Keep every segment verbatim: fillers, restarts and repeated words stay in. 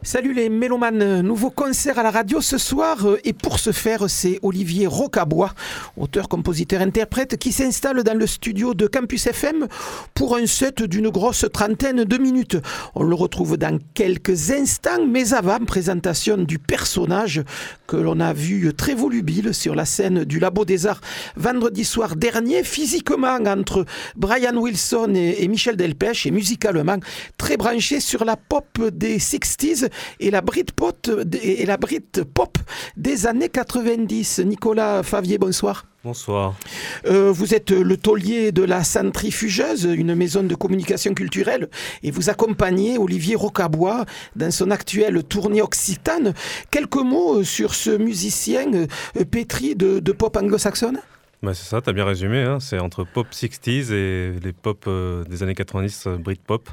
Salut les mélomanes, nouveau concert à la radio ce soir et pour ce faire c'est Olivier Rocabois, auteur, compositeur, interprète qui s'installe dans le studio de Campus F M pour un set d'une grosse trentaine de minutes. On le retrouve dans quelques instants mais avant, présentation du personnage que l'on a vu très volubile sur la scène du Labo des Arts vendredi soir dernier, physiquement entre Brian Wilson et, et Michel Delpech et musicalement très branché sur la pop des sixties et la Britpop et la Britpop des années quatre-vingt-dix. Nicolas Favier, bonsoir. Bonsoir. Euh, vous êtes le taulier de la Centrifugeuse, une maison de communication culturelle, et vous accompagnez Olivier Rocabois dans son actuelle tournée occitane. Quelques mots sur ce musicien euh, pétri de, de pop anglo-saxonne ? Bah c'est ça, t'as bien résumé. Hein. C'est entre pop sixties et les pop euh, des années quatre-vingt-dix, euh, Britpop.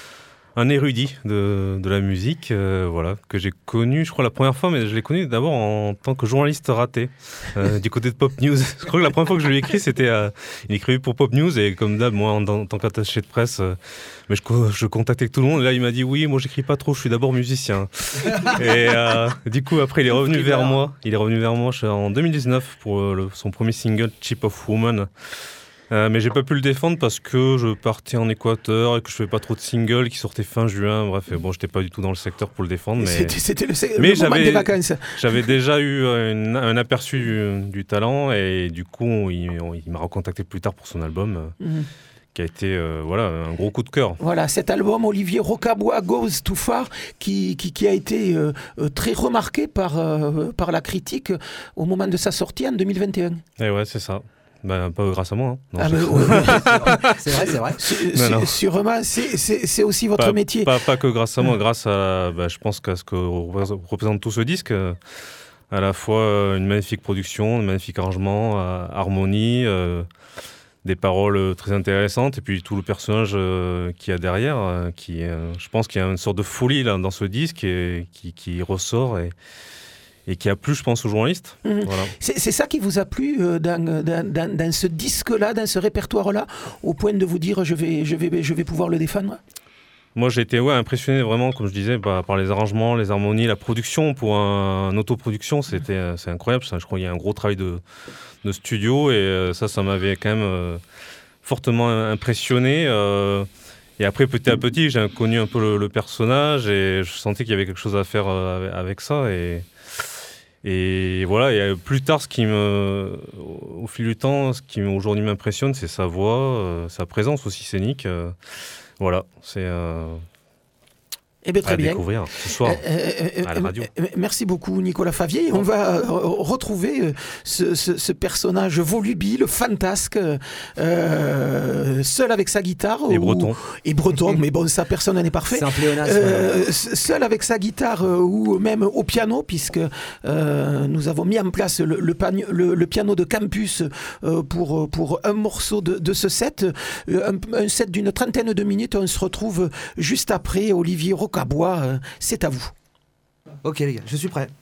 Un érudit de, de la musique, euh, voilà, que j'ai connu, je crois, la première fois, mais je l'ai connu d'abord en tant que journaliste raté, euh, du côté de Pop News. Je crois que la première fois que je lui ai écrit, c'était, euh, il écrivait pour Pop News, et comme d'hab, moi, en, en tant qu'attaché de presse, euh, mais je, je contactais tout le monde, et là, il m'a dit, oui, moi, j'écris pas trop, je suis d'abord musicien. Et euh, du coup, après, il est revenu vers moi, il est revenu vers moi en deux mille dix-neuf pour euh, le, son premier single, Chip of Woman. Euh, mais j'ai pas pu le défendre parce que je partais en Équateur et que je faisais pas trop de singles qui sortaient fin juin. Bref, bon, j'étais pas du tout dans le secteur pour le défendre. Mais, c'était, c'était le, mais le moment des vacances. J'avais déjà eu une, un aperçu du, du talent et du coup, il, il m'a recontacté plus tard pour son album. Mm-hmm. Qui a été euh, voilà, un gros coup de cœur. Voilà, cet album, Olivier Rocabois Goes Too Far, qui, qui, qui a été euh, très remarqué par, euh, par la critique au moment de sa sortie en deux mille vingt et un. Et ouais, c'est ça. Bah, pas grâce à moi. Hein. Non, ah bah, ouais, c'est vrai, c'est vrai. C'est, non, non. Sûrement, c'est, c'est, c'est aussi votre pas, métier. Pas, pas que grâce à moi, grâce à, bah, je pense qu'à ce que représente tout ce disque, à la fois une magnifique production, un magnifique arrangement, harmonie, euh, des paroles très intéressantes, et puis tout le personnage euh, qu'il y a derrière, euh, qui, euh, je pense qu'il y a une sorte de folie là, dans ce disque et, qui, qui ressort et et qui a plu, je pense, aux journalistes. Mmh. Voilà. C'est, c'est ça qui vous a plu euh, dans, dans, dans, dans ce disque-là, dans ce répertoire-là, au point de vous dire je vais, je vais, je vais pouvoir le défendre ? Moi, j'ai été ouais, impressionné vraiment, comme je disais, bah, par les arrangements, les harmonies, la production. Pour un, un autoproduction, c'était, euh, c'est incroyable. Ça, je crois qu'il y a un gros travail de, de studio et euh, ça, ça m'avait quand même euh, fortement impressionné. Euh, Et après, petit à petit, j'ai connu un peu le, le personnage et je sentais qu'il y avait quelque chose à faire euh, avec ça. Et, et voilà, et plus tard, ce qui me, au fil du temps, ce qui aujourd'hui m'impressionne, c'est sa voix, euh, sa présence aussi scénique. Euh, voilà, c'est... Euh Eh bien, très à bien. découvrir ce soir euh, euh, à la radio. Euh, merci beaucoup Nicolas Favier. On va retrouver ce, ce, ce personnage volubile, fantasque, euh, seul avec sa guitare. Et ou, breton. Et breton, mais bon, ça, personne n'est parfait. C'est un pléonasme. Euh, seul avec sa guitare ou même au piano, puisque euh, nous avons mis en place le, le, le, le piano de Campus euh, pour, pour un morceau de, de ce set. Un, un set d'une trentaine de minutes. On se retrouve juste après. Olivier Rocabois. Bois, euh, c'est à vous. Ok les gars, je suis prêt.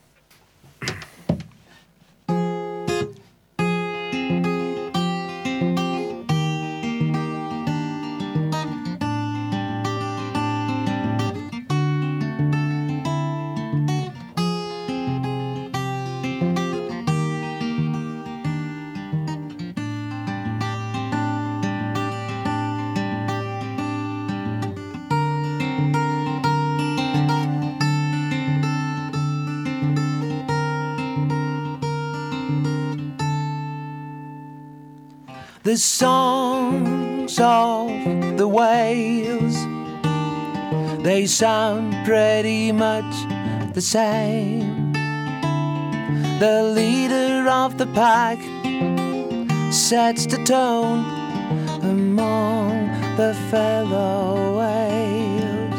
The songs of the whales, they sound pretty much the same. The leader of the pack sets the tone among the fellow whales.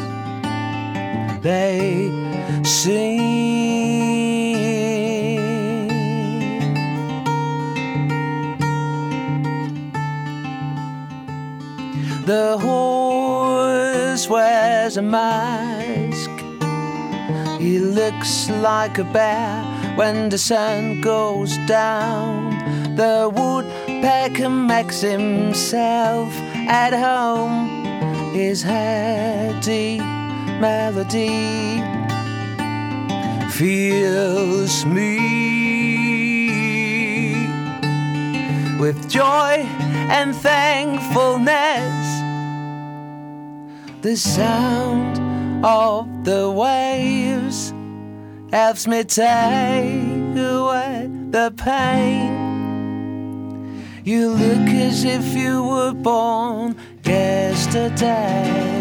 They sing. The horse wears a mask. He looks like a bear when the sun goes down. The woodpecker makes himself at home. His heady melody fills me with joy and thankfulness. The sound of the waves helps me take away the pain. You look as if you were born yesterday.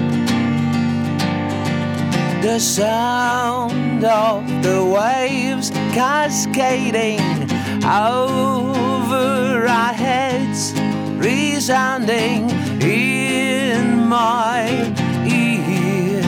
The sound of the waves cascading over our heads, resounding in my ears.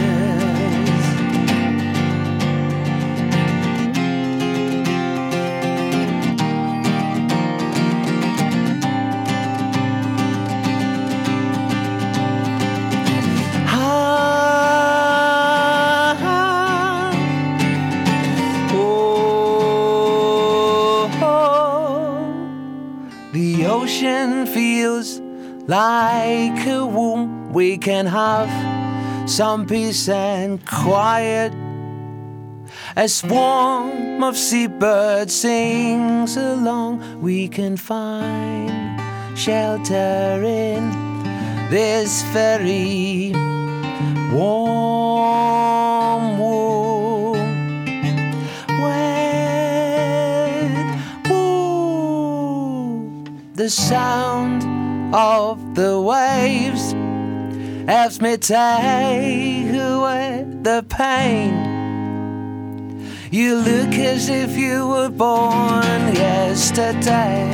The ocean feels like a womb. We can have some peace and quiet. A swarm of seabirds sings along. We can find shelter in this very warm womb. The sound of the waves helps me take away the pain. You look as if you were born yesterday.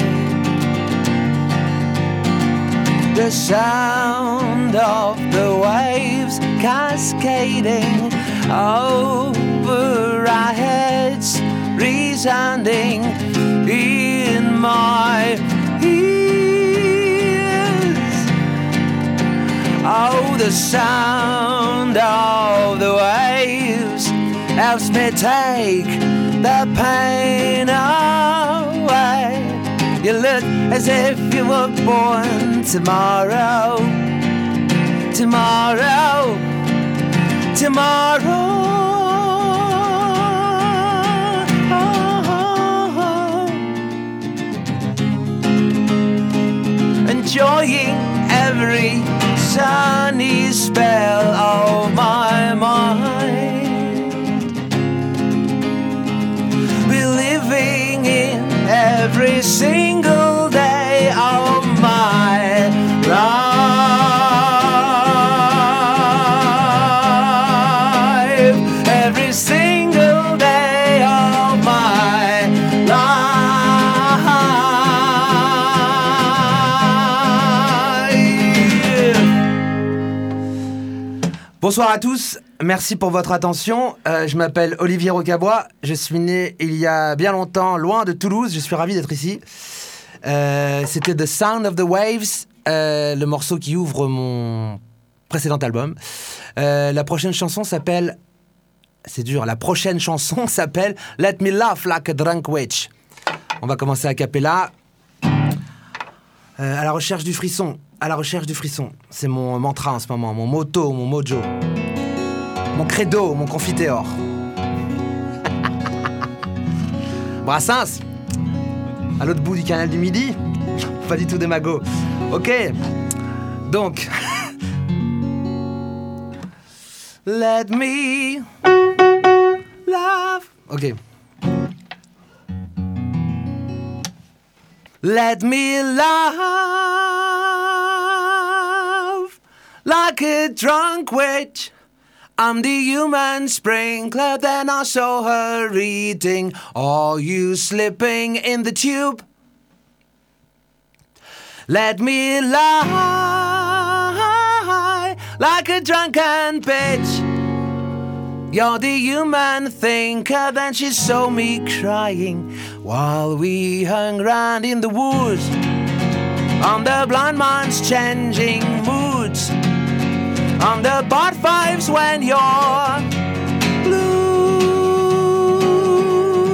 The sound of the waves cascading over our heads, resounding in my oh, the sound of the waves helps me take the pain away. You look as if you were born tomorrow, tomorrow, tomorrow. Enjoying every sunny spell of my mind. We're living in every single day of my life. Every single day of my life. Bonsoir à tous, merci pour votre attention. Euh, je m'appelle Olivier Rocabois, je suis né il y a bien longtemps, loin de Toulouse, je suis ravi d'être ici. Euh, c'était The Sound of the Waves, euh, le morceau qui ouvre mon précédent album. Euh, la prochaine chanson s'appelle... C'est dur, la prochaine chanson s'appelle Let Me Laugh Like a Drunk Witch. On va commencer a cappella. Euh, à la recherche du frisson. À la recherche du frisson. C'est mon mantra en ce moment, mon motto, mon mojo. Mon credo, mon confiteor. Brassens, à l'autre bout du canal du Midi. Pas du tout démago. Ok, donc... Let me laugh. Ok. Let me laugh like a drunk witch. I'm the human sprinkler, then I saw her eating. Are you slipping in the tube? Let me lie like a drunken bitch. You're the human thinker, then she saw me crying while we hung round in the woods. On the blind man's changing moods. On the bar fives when you're blue.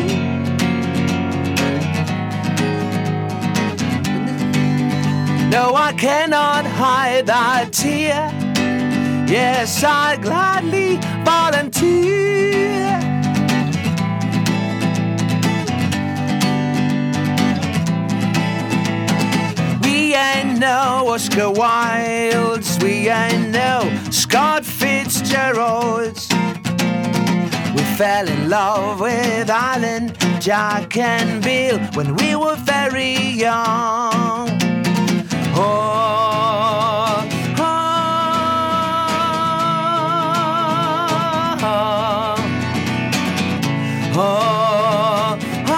No, I cannot hide that tear. Yes, I gladly volunteer fell in love with Alan, Jack and Bill when we were very young. Oh, oh, oh, oh,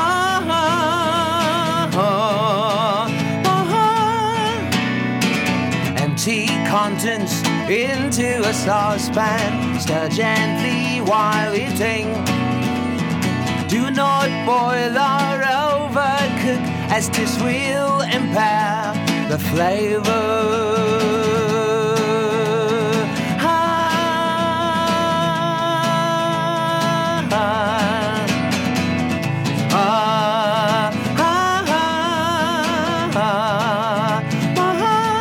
oh, oh. Empty contents into a saucepan, stir gently while eating. Do not boil or overcook, as this will impair the flavor. Ah, ah, ah, ah, ah,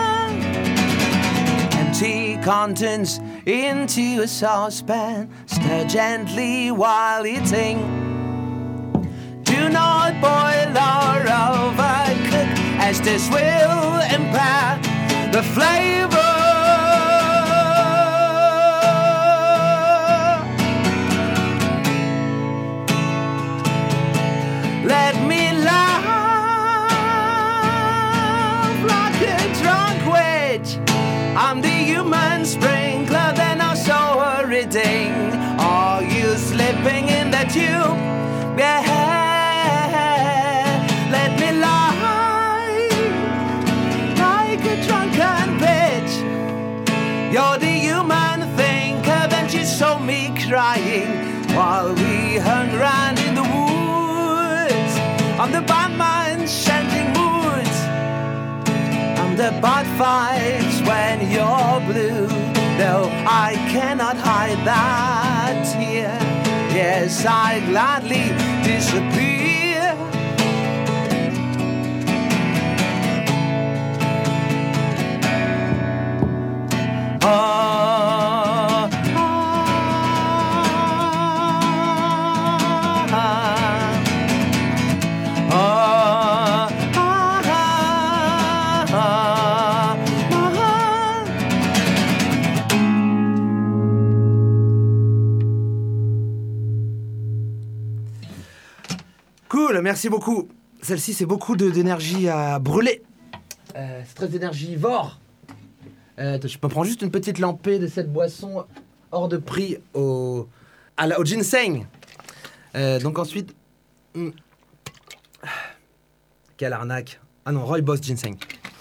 ah. Empty contents into a saucepan, stir gently while eating. Do not boil or overcook, as this will impair the flavor. Let me laugh like a drunk witch. I'm the human sprinkler, then I'll show her reading. Are you slipping in the tube? Yeah. Let me lie like a drunken bitch. You're the human thinker, then she saw me crying while we hung round in the woods. I'm the bad man chanting moods. I'm the bad fights when you're blue. Though I cannot hide that here. Yes, I gladly disappear. Oh, oh, oh, oh, Cool, merci beaucoup. Celle-ci, c'est beaucoup de, d'énergie à brûler. Euh, c'est très énergivore. Euh, je me prends juste une petite lampée de cette boisson hors de prix au, à la, au ginseng. Euh, donc ensuite... Hmm. Quelle arnaque. Ah non, Rooibos ginseng.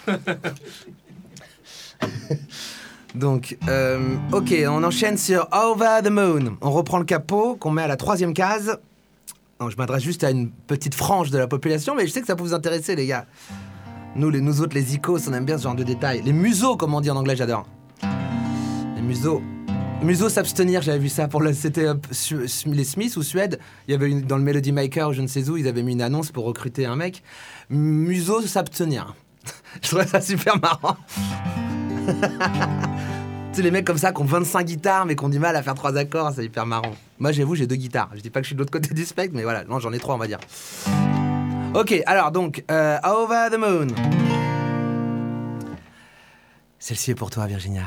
Donc, euh, ok, on enchaîne sur Over the Moon. On reprend le capot qu'on met à la troisième case. Non, je m'adresse juste à une petite frange de la population, mais je sais que ça peut vous intéresser, les gars. Nous, les, nous autres, les icos, on aime bien ce genre de détails. Les museaux, comme on dit en anglais, j'adore. Les museaux. Museaux s'abstenir, j'avais vu ça pour le... C'était euh, su, su, les Smiths ou Suède. Il y avait une, dans le Melody Maker, ou je ne sais où, ils avaient mis une annonce pour recruter un mec. Museaux s'abstenir. Je trouvais ça super marrant. Tu sais, les mecs comme ça qui ont vingt-cinq guitares mais qui ont du mal à faire trois accords, c'est hyper marrant. Moi, j'avoue, j'ai deux guitares. Je dis pas que je suis de l'autre côté du spectre, mais voilà, non, j'en ai trois, on va dire. Ok, alors donc, euh, Over the Moon. Celle-ci est pour toi, Virginia.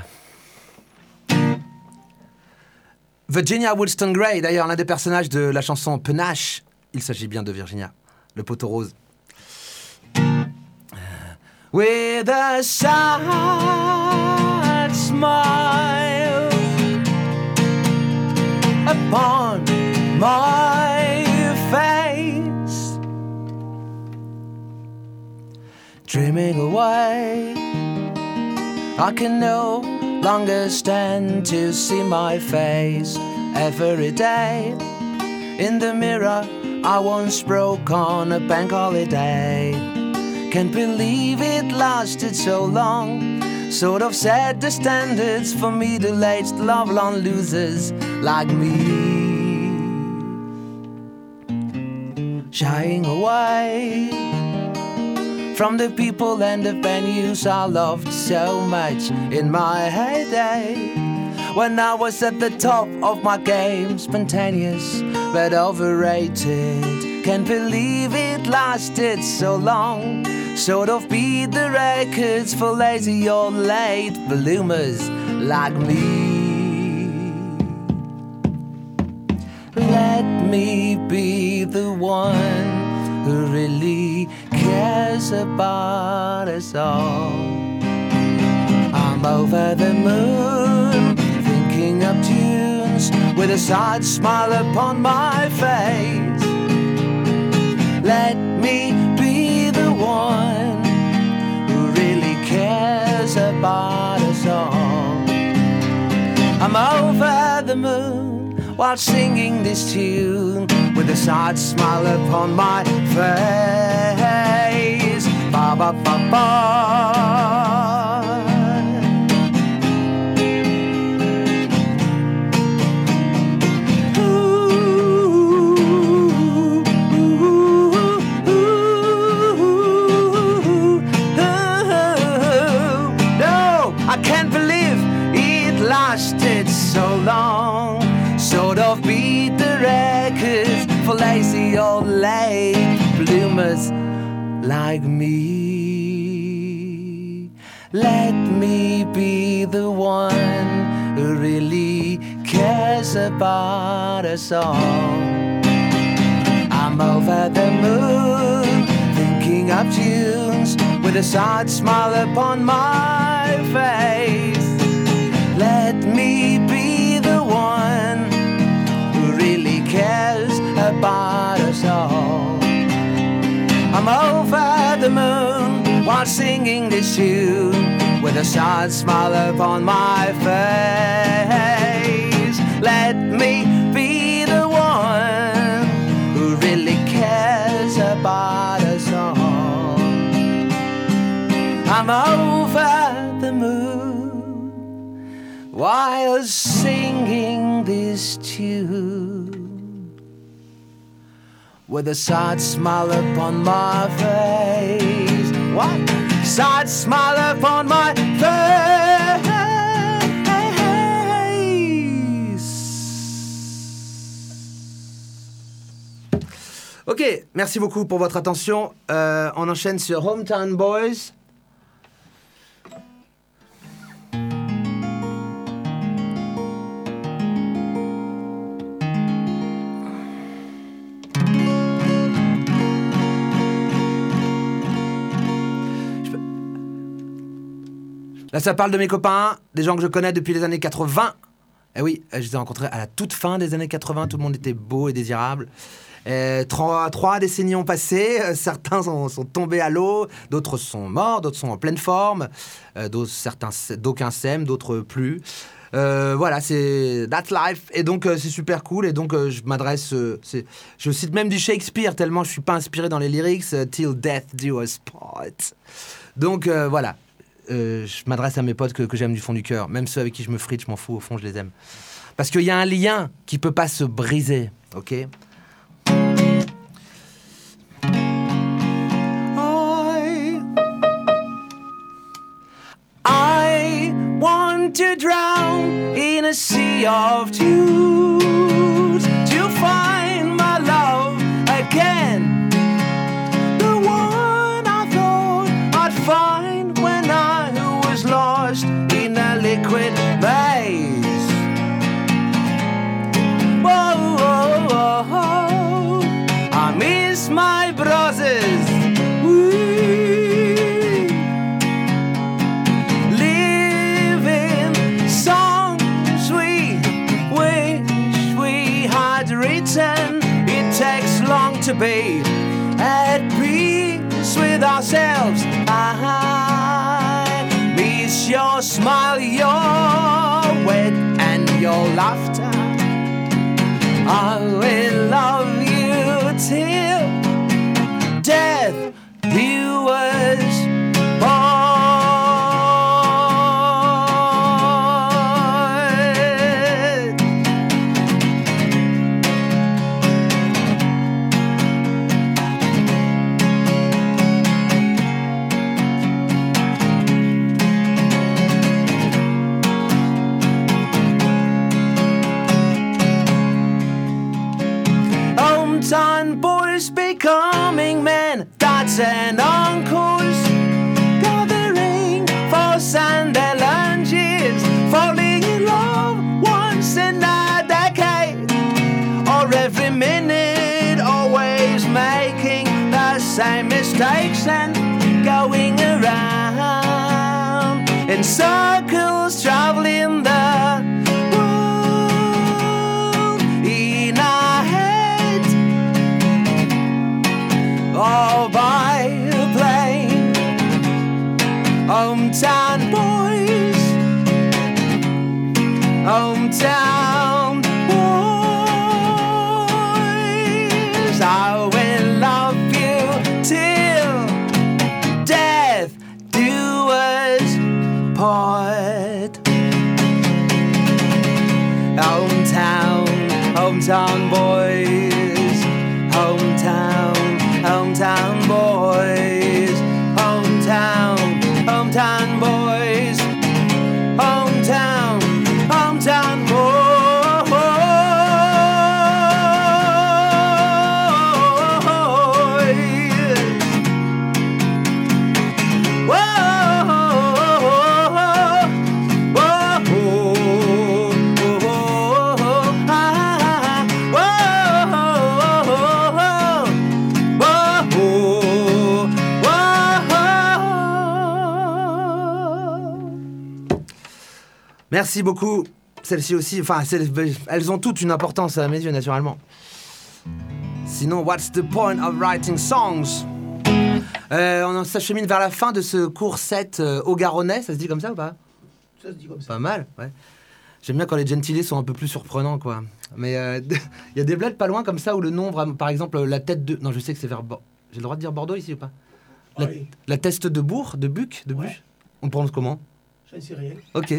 Virginia Woolston Gray, d'ailleurs, l'un des personnages de la chanson Panache. Il s'agit bien de Virginia, le poteau rose. With a sad smile upon my face, dreaming away, I can no longer stand to see my face every day. In the mirror I once broke on a bank holiday. Can't believe it lasted so long. Sort of set the standards for middle-aged love-long losers like me. Shying away from the people and the venues I loved so much in my heyday. When I was at the top of my game, spontaneous but overrated. Can't believe it lasted so long. Sort of beat the records for lazy or late bloomers like me. let me be the one who really cares about us all. I'm over the moon, thinking of tunes with a sad smile upon my face. Let me be the one who really cares about us all. I'm over the moon while singing this tune with a sad smile upon my face. Ba ba ba ba. So long, sort of beat the records for lazy old late bloomers like me. Let me be the one who really cares about us all. I'm over the moon, thinking of tunes with a sad smile upon my face. Let me be the one who really cares about us all. I'm over the moon while singing this tune with a sad smile upon my face. Let me be the one who really cares about us all. I'm over the moon while singing this tune with a sad smile upon my face. What? Sad smile upon my face. Ok, merci beaucoup pour votre attention. Euh, on enchaîne sur Hometown Boys. Là, ça parle de mes copains, des gens que je connais depuis les années quatre-vingts. Eh oui, je les ai rencontrés à la toute fin des années quatre-vingts. Tout le monde était beau et désirable. Et trois, trois décennies ont passé. Certains sont, sont tombés à l'eau, d'autres sont morts, d'autres sont en pleine forme. Euh, d'autres, certains, d'aucuns s'aiment, d'autres plus. Euh, voilà, c'est That's Life. Et donc, euh, c'est super cool. Et donc, euh, je m'adresse... Euh, c'est, je cite même du Shakespeare, tellement je suis pas inspiré dans les lyrics. Euh, Till death do us part. Donc, euh, voilà. Euh, je m'adresse à mes potes que, que j'aime du fond du cœur. Même ceux avec qui je me frite, je m'en fous, au fond, je les aime. Parce qu'il y a un lien qui peut pas se briser, ok ? I, I want to drown in a sea of tears to find my love again. The one I thought I'd find when I lost in a liquid maze. Whoa, whoa, whoa, whoa. I miss my brothers. We live in songs we wish we had written. It takes long to be at peace with ourselves. I your smile, your wit, and your laughter. I will love you till death do us part. Son, boys becoming men, dads and uncles, gathering for Sunday lunches, falling in love once in a decade, or circles traveling the world in our head, all by a plane. Hometown boys, hometown boys, I will love you till death do us part. Hometown, hometown boys, hometown, hometown boys, hometown, hometown boys, hometown, hometown boys. Merci beaucoup. Celle-ci aussi, enfin, elles ont toutes une importance à mes yeux, naturellement. Sinon, what's the point of writing songs? euh, On s'achemine vers la fin de ce cours sept euh, au Garonnais. Ça se dit comme ça ou pas? Ça se dit comme ça. Pas mal, ouais. J'aime bien quand les gentilés sont un peu plus surprenants, quoi. Mais il euh, y a des bleds pas loin comme ça où le nom, par exemple, la tête de... Non, je sais que c'est vers... Bo... J'ai le droit de dire Bordeaux ici ou pas? La, oui. La teste de Bourg, de Buc, de ouais. Buch. On prononce comment? J'en sais rien. Ok.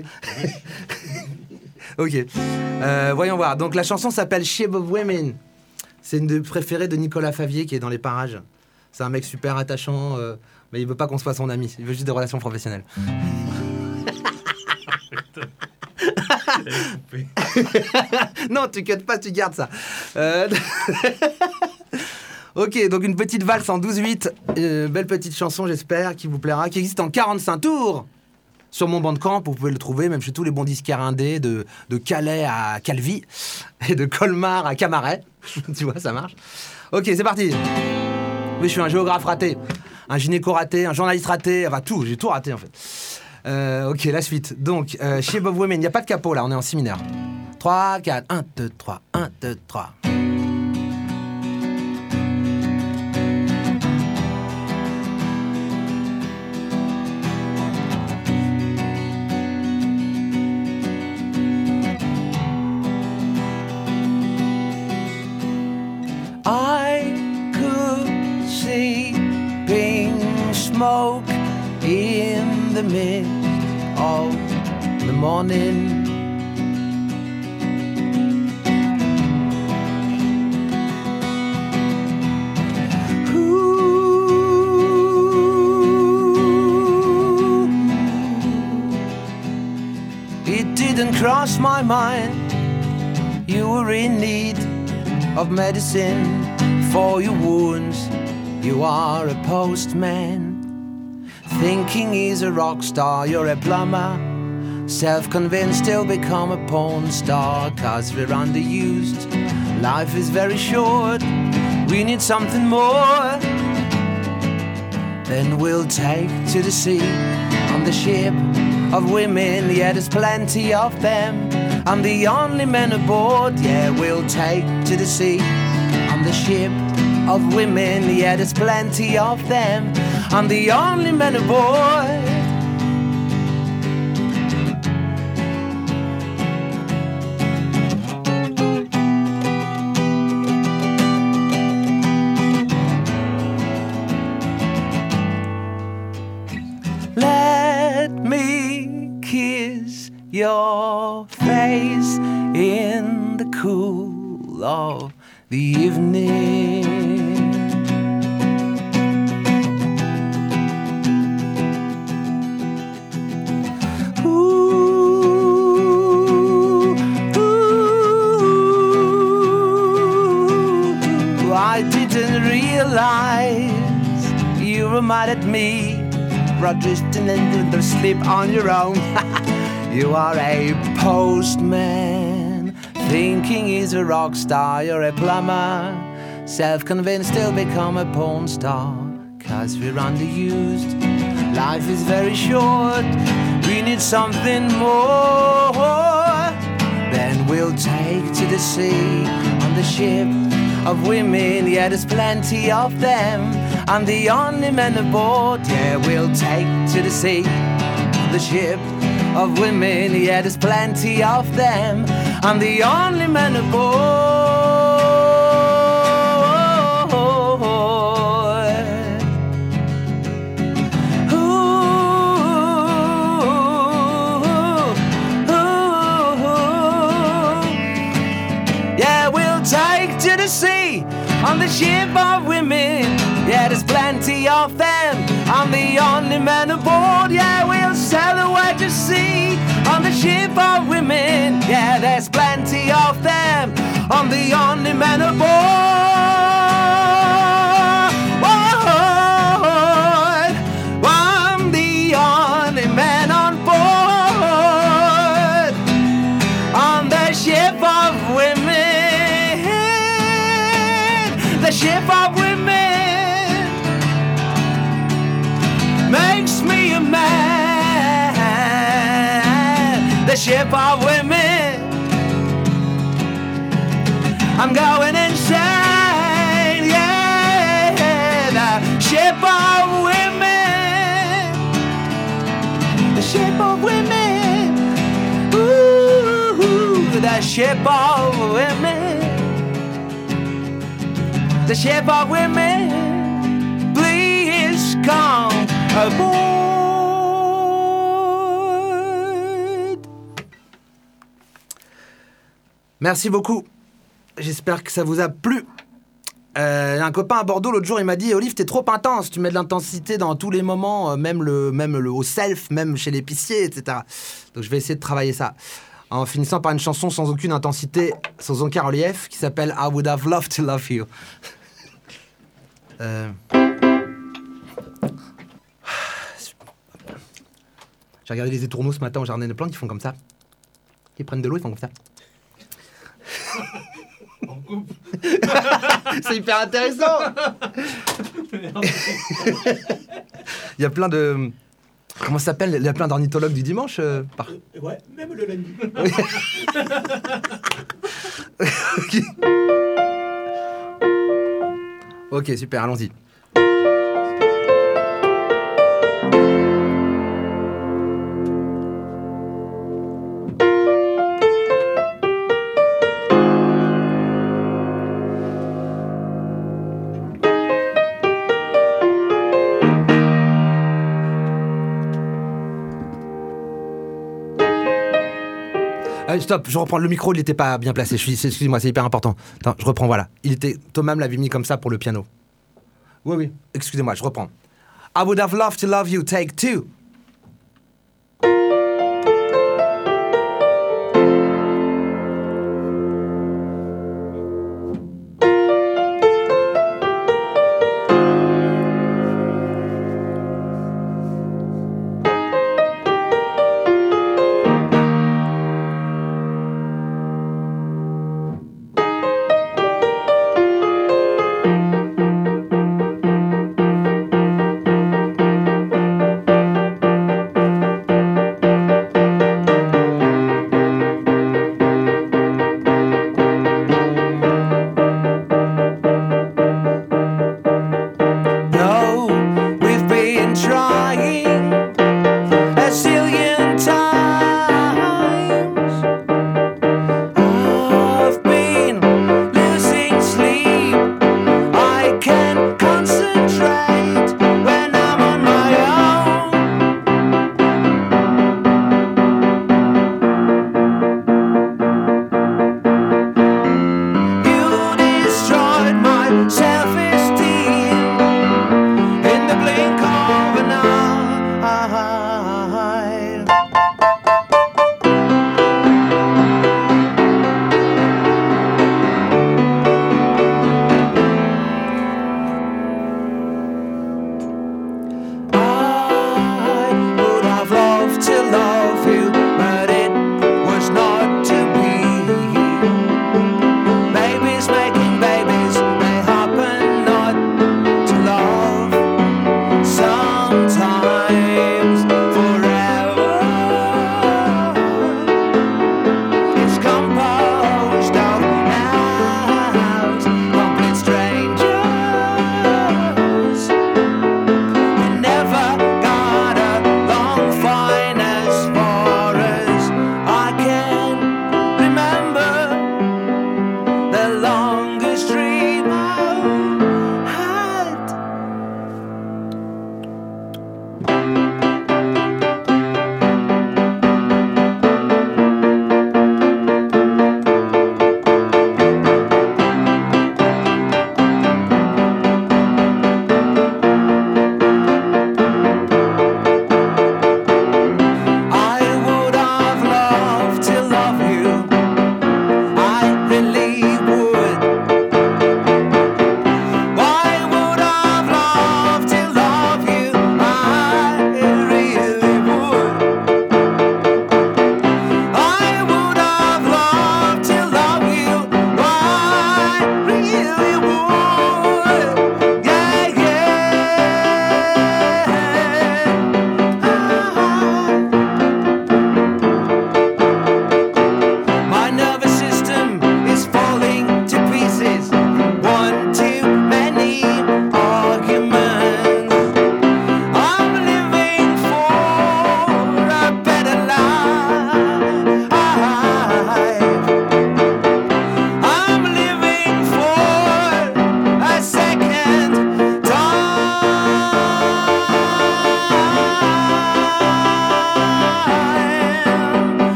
Ok. Euh, voyons voir. Donc la chanson s'appelle Shape of Women. C'est une des préférées de Nicolas Favier qui est dans les parages. C'est un mec super attachant, euh, mais il veut pas qu'on soit son ami. Il veut juste des relations professionnelles. Non, tu cut pas, tu gardes ça. Euh... Ok, donc une petite valse en douze huit. Euh, belle petite chanson, j'espère, qui vous plaira, qui existe en quarante-cinq tours. Sur mon Bandcamp, vous pouvez le trouver, même chez tous les bons disquaires indés, de, de Calais à Calvi, et de Colmar à Camaret. Tu vois, ça marche. Ok, c'est parti. Oui, je suis un géographe raté, un gynéco raté, un journaliste raté, enfin tout, j'ai tout raté en fait. Euh, ok, la suite. Donc, euh, chez Bob Women, il n'y a pas de capot là, on est en si mineur. trois, quatre, un, deux, trois, un, deux, trois. I could see pink smoke in the mist of the morning. Ooh, it didn't cross my mind you were in need of medicine for your wounds. You are a postman, thinking he's a rock star. You're a plumber, self-convinced he'll become a porn star. Cause we're underused, life is very short. We need something more. Then we'll take to the sea on the ship of women. Yeah, there's plenty of them. I'm the only man aboard. Yeah, we'll take to the sea on the ship of women. Yeah, there's plenty of them. I'm the only man aboard. Let me kiss your face in the cool of the evening. Ooh, ooh, I didn't realize you were mad at me. Drifting into the sleep on your own. You are a postman, thinking he's a rock star. You're a plumber, self-convinced he'll become a porn star. Cause we're underused, life is very short. we need something more. Then we'll take to the sea on the ship of women. Yeah, there's plenty of them. I'm the only man aboard. Yeah, we'll take to the sea on the ship of women. Yeah, there's plenty of them. I'm the only man aboard. Sea on the ship of women. Yeah, there's plenty of them. I'm the only man aboard. Yeah, we'll sail away to sea on the ship of women. Yeah, there's plenty of them. I'm the only man aboard. I'm the only man on board on the ship of women. The ship of women makes me a man. The ship of women, I'm going insane. Yeah, the ship of women, the ship of women, ooh, the ship of women. The ship of women, please come aboard. Merci beaucoup. J'espère que ça vous a plu. Euh, un copain à Bordeaux l'autre jour, il m'a dit: Olive, t'es trop intense, tu mets de l'intensité dans tous les moments, même le, même le au self, même chez l'épicier, et cetera. Donc je vais essayer de travailler ça. En finissant par une chanson sans aucune intensité, sans aucun relief, qui s'appelle I Would Have Loved to Love You. Euh... J'ai regardé les étourneaux ce matin au jardin des plantes, ils font comme ça. Ils prennent de l'eau, ils font comme ça. En couple. C'est hyper intéressant. Il y a plein de... Comment ça s'appelle? Il y a plein d'ornithologues du dimanche euh, par... euh, Ouais, même le lundi. Ok. Ok, super, allons-y. Euh, stop, je reprends le micro, il n'était pas bien placé. Je suis, excusez-moi, c'est hyper important. Attends, je reprends, voilà. Il était, Thomas me l'avait mis comme ça pour le piano. Oui, oui. Excusez-moi, je reprends. I would have loved to love you, take two.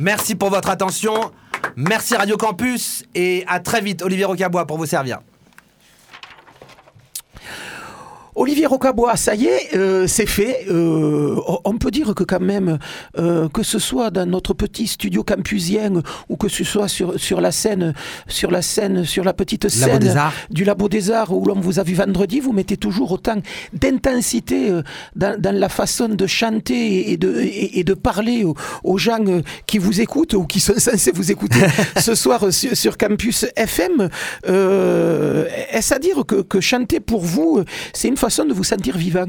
Merci pour votre attention. Merci Radio Campus et à très vite, Olivier Rocabois, pour vous servir. Olivier Rocabois, ça y est, euh, c'est fait. Euh, on peut dire que quand même, euh, que ce soit dans notre petit studio campusien ou que ce soit sur, sur la scène, sur la scène, sur la petite scène Labo des Arts. du Labo des Arts où l'on vous a vu vendredi, vous mettez toujours autant d'intensité euh, dans, dans la façon de chanter et de, et, et de parler aux, aux gens euh, qui vous écoutent ou qui sont censés vous écouter ce soir sur, sur Campus F M. Euh, est-ce à dire que, que chanter pour vous, c'est une façon de vous sentir vivant?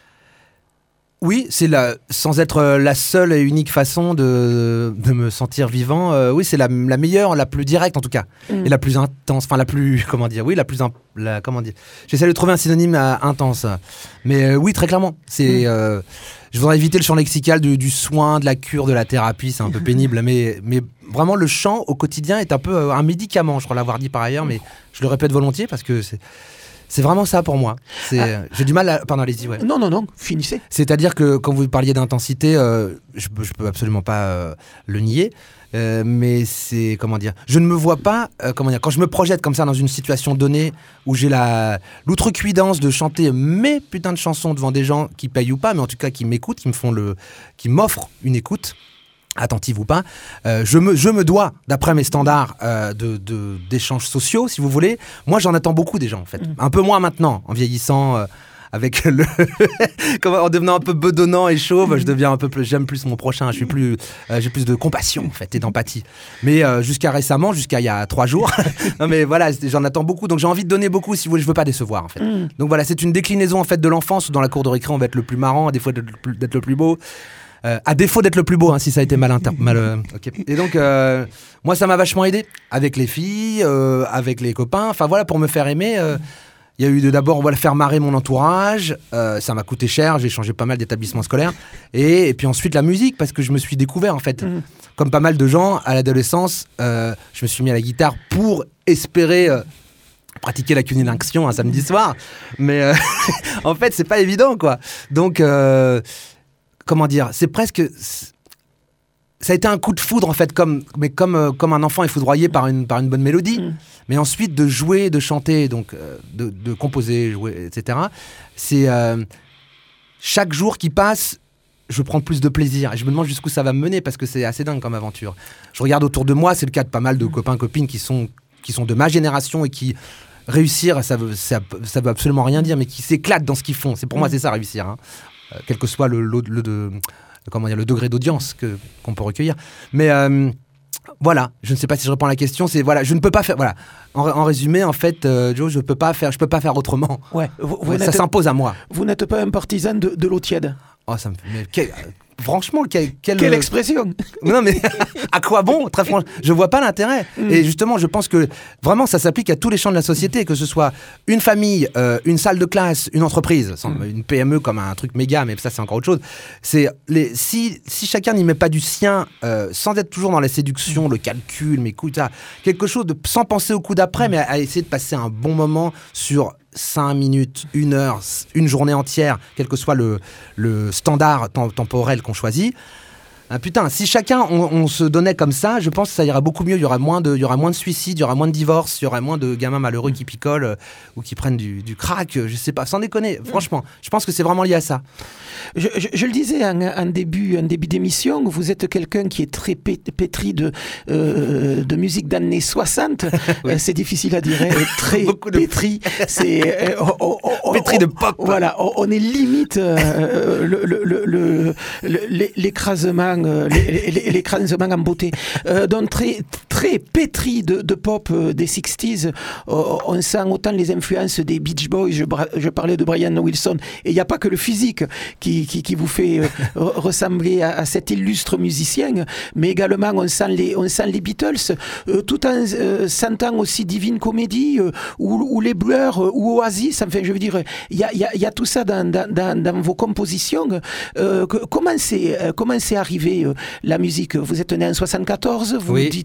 Oui, c'est la, sans être la seule et unique façon de, de me sentir vivant. Euh, oui, c'est la, la meilleure, la plus directe en tout cas, mm. et la plus intense. Enfin, la plus, comment dire, oui, la plus, in, la, comment dire. J'essaie de trouver un synonyme à intense, mais euh, oui, très clairement. C'est, mm. euh, je voudrais éviter le champ lexical du, du soin, de la cure, de la thérapie. C'est un peu pénible, mais, mais vraiment le chant au quotidien est un peu euh, un médicament. Je crois l'avoir dit par ailleurs, mais je le répète volontiers parce que c'est. C'est vraiment ça pour moi. C'est, ah. J'ai du mal à... Pardon, allez-y, ouais. Non, non, non, finissez. C'est-à-dire que quand vous parliez d'intensité, euh, je ne peux absolument pas euh, le nier, euh, mais c'est, comment dire, je ne me vois pas, euh, comment dire, quand je me projette comme ça dans une situation donnée où j'ai la, l'outrecuidance de chanter mes putains de chansons devant des gens qui payent ou pas, mais en tout cas qui m'écoutent, qui me font le, qui m'offrent une écoute, attentive ou pas, euh, je, me, je me dois, d'après mes standards euh, de, de, d'échanges sociaux, si vous voulez. Moi, j'en attends beaucoup des gens, en fait. Mmh. Un peu moins maintenant, en vieillissant, euh, avec le... en devenant un peu bedonnant et chauve, mmh. je deviens un peu plus... J'aime plus mon prochain, je suis plus, euh, j'ai plus de compassion, en fait, et d'empathie. Mais euh, jusqu'à récemment, jusqu'à il y a trois jours, non mais voilà, j'en attends beaucoup, donc j'ai envie de donner beaucoup, si vous voulez, je veux pas décevoir, en fait. Mmh. Donc voilà, c'est une déclinaison, en fait, de l'enfance, où dans la cour de récré, on va être le plus marrant, à des fois d'être le plus, d'être le plus beau. Euh, à défaut d'être le plus beau, hein, si ça a été mal interprété. Mal, euh, okay. Et donc, euh, moi, ça m'a vachement aidé avec les filles, euh, avec les copains. Enfin voilà, pour me faire aimer, il euh, y a eu de, d'abord, on va le faire marrer mon entourage. Euh, ça m'a coûté cher, j'ai changé pas mal d'établissements scolaires. Et, et puis ensuite, la musique, parce que je me suis découvert, en fait. Mmh. Comme pas mal de gens, à l'adolescence, euh, je me suis mis à la guitare pour espérer... Euh, pratiquer la cunilinction un samedi soir. Mais euh, en fait, c'est pas évident, quoi. Donc... Euh, Comment dire, c'est presque... Ça a été un coup de foudre, en fait, comme, mais comme, euh, comme un enfant est foudroyé par une, par une bonne mélodie. Mm. Mais ensuite, de jouer, de chanter, donc, euh, de, de composer, jouer, et cetera. C'est... Euh, chaque jour qui passe, je prends plus de plaisir. Et je me demande jusqu'où ça va me mener, parce que c'est assez dingue comme aventure. Je regarde autour de moi, c'est le cas de pas mal de mm. copains, copines qui sont, qui sont de ma génération et qui... Réussir, ça veut, ça, ça veut absolument rien dire, mais qui s'éclatent dans ce qu'ils font. C'est, pour mm. moi, c'est ça, réussir. Hein. Euh, quel que soit le, le, le, le, comment dire, le degré d'audience que, qu'on peut recueillir. Mais euh, voilà, je ne sais pas si je réponds à la question. C'est, voilà, je ne peux pas faire... Voilà. En, en résumé, en fait, euh, Joe, je ne peux pas faire, je peux pas faire autrement. Ouais, vous, vous ouais, ça s'impose à moi. Vous n'êtes pas un partisan de, de l'eau tiède? Oh, ça me fait... Mais quel, franchement, quel, quel, quelle expression. Non, mais à quoi bon? Très franchement, je vois pas l'intérêt. Mm. Et justement, je pense que vraiment, ça s'applique à tous les champs de la société, que ce soit une famille, euh, une salle de classe, une entreprise, mm. une P M E comme un truc méga, mais ça, c'est encore autre chose. C'est les, si, si chacun n'y met pas du sien, euh, sans être toujours dans la séduction, mm. le calcul, mais écoute, ça, quelque chose de, sans penser au coup d'après, mais à, à essayer de passer un bon moment sur cinq minutes, une heure, une journée entière, quel que soit le, le standard tem- temporel qu'on choisit. Ah, putain, si chacun on, on se donnait comme ça, je pense que ça ira beaucoup mieux. Il y aura moins de, il y aura moins de suicides, il y aura moins de divorces, il y aura moins de gamins malheureux qui picolent euh, ou qui prennent du, du crack. Je sais pas, sans déconner. Franchement, je pense que c'est vraiment lié à ça. Je, je, je le disais en, en, début, en début d'émission, vous êtes quelqu'un qui est très pétri de, euh, de musique d'années soixante. Oui. Euh, c'est difficile à dire, hein, très pétri. C'est, euh, oh, oh, oh, pétri de pop. Voilà, on, on est limite euh, le, le, le, le, le, l'écrasement, euh, l'écrasement en beauté. Euh, donc très, très pétri de, de pop euh, des sixties. Euh, on sent autant les influences des Beach Boys. Je, je parlais de Brian Wilson. Et il n'y a pas que le physique qui, qui, qui vous fait euh, ressembler à, à cet illustre musicien, mais également on sent les, on sent les Beatles, euh, tout en euh, sentant aussi Divine Comedy euh, ou, ou les Blur euh, ou Oasis. Enfin, je veux dire, il y a, y, a, y a tout ça dans, dans, dans vos compositions. Euh, que, comment c'est, euh, comment c'est arrivé euh, la musique? Vous êtes né en soixante-quatorze, vous, oui. dites, vous l'avez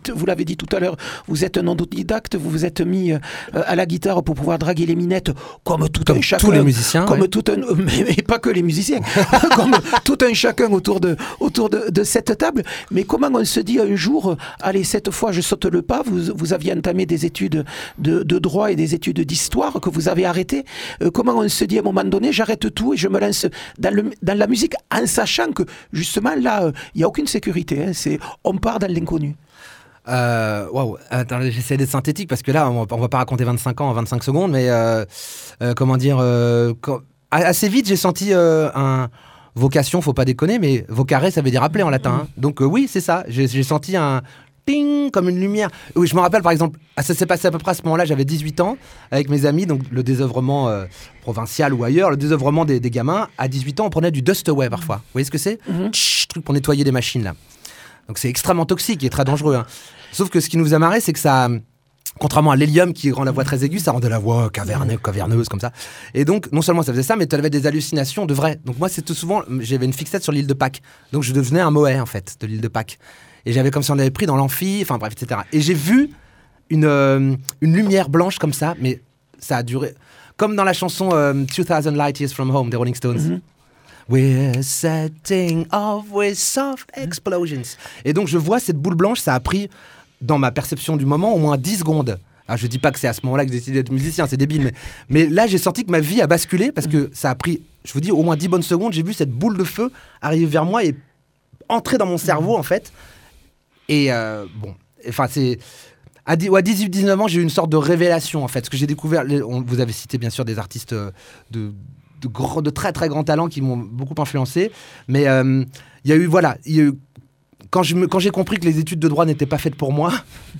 l'ai dit tout à l'heure, vous êtes un autodidacte, vous vous êtes mis euh, à la guitare pour pouvoir draguer les minettes, comme tout comme un chacun. tous les musiciens. Comme ouais. tout un, mais, mais pas que les musiciens, comme tout un chacun autour de, autour de, de cette table. Mais comment on se dit un jour, euh, allez, cette fois je saute le pas, vous, vous aviez entamé des études de, de droit et des études d'histoire que vous avez arrêtées. Euh, comment on se dit à un moment donné, j'arrête tout et je me lance dans, le, dans la musique en sachant que justement là, il euh, n'y a aucune sécurité. Hein, c'est, on part dans l'inconnu. Euh, Waouh, attends, j'essaie d'être synthétique parce que là, on va, on va pas raconter vingt-cinq ans en vingt-cinq secondes, mais euh, euh, comment dire, euh, quand, assez vite, j'ai senti euh, un vocation, faut pas déconner, mais vocare, ça veut dire appeler en latin. Hein. Donc euh, oui, c'est ça. J'ai, j'ai senti un ping comme une lumière. Oui, je me rappelle par exemple, ça s'est passé à peu près à ce moment-là, j'avais dixhuit ans avec mes amis, donc le désœuvrement euh, provincial ou ailleurs, le désœuvrement des, des gamins. À dix-huit ans, on prenait du Dustaway parfois. Vous voyez ce que c'est? Mm-hmm. Tch, truc pour nettoyer des machines là. Donc c'est extrêmement toxique et très dangereux. Hein. Sauf que ce qui nous a marré, c'est que ça, contrairement à l'hélium qui rend la voix très aiguë, ça rendait la voix caverneuse, caverneuse comme ça. Et donc, non seulement ça faisait ça, mais tu avais des hallucinations de vrai. Donc moi, c'était souvent, j'avais une fixette sur l'île de Pâques. Donc je devenais un Moët, en fait, de l'île de Pâques. Et j'avais comme si on avait pris dans l'amphi, enfin bref, et cetera. Et j'ai vu une, euh, une lumière blanche comme ça, mais ça a duré... Comme dans la chanson euh, two thousand Light Years From Home des Rolling Stones. Mm-hmm. We're setting off with soft explosions. Et donc je vois cette boule blanche, ça a pris, dans ma perception du moment, au moins dix secondes. Alors je dis pas que c'est à ce moment-là que j'ai décidé d'être musicien, c'est débile, mais, mais là j'ai senti que ma vie a basculé parce que ça a pris, je vous dis, au moins dix bonnes secondes, j'ai vu cette boule de feu arriver vers moi et entrer dans mon cerveau en fait. Et euh, bon, enfin c'est... À dix-huit dix-neuf ans, j'ai eu une sorte de révélation en fait, parce que j'ai découvert, on, vous avez cité bien sûr des artistes de... De, gros, de très très grands talents qui m'ont beaucoup influencé, mais il euh, y a eu voilà y a eu, quand, je me, quand j'ai compris que les études de droit n'étaient pas faites pour moi,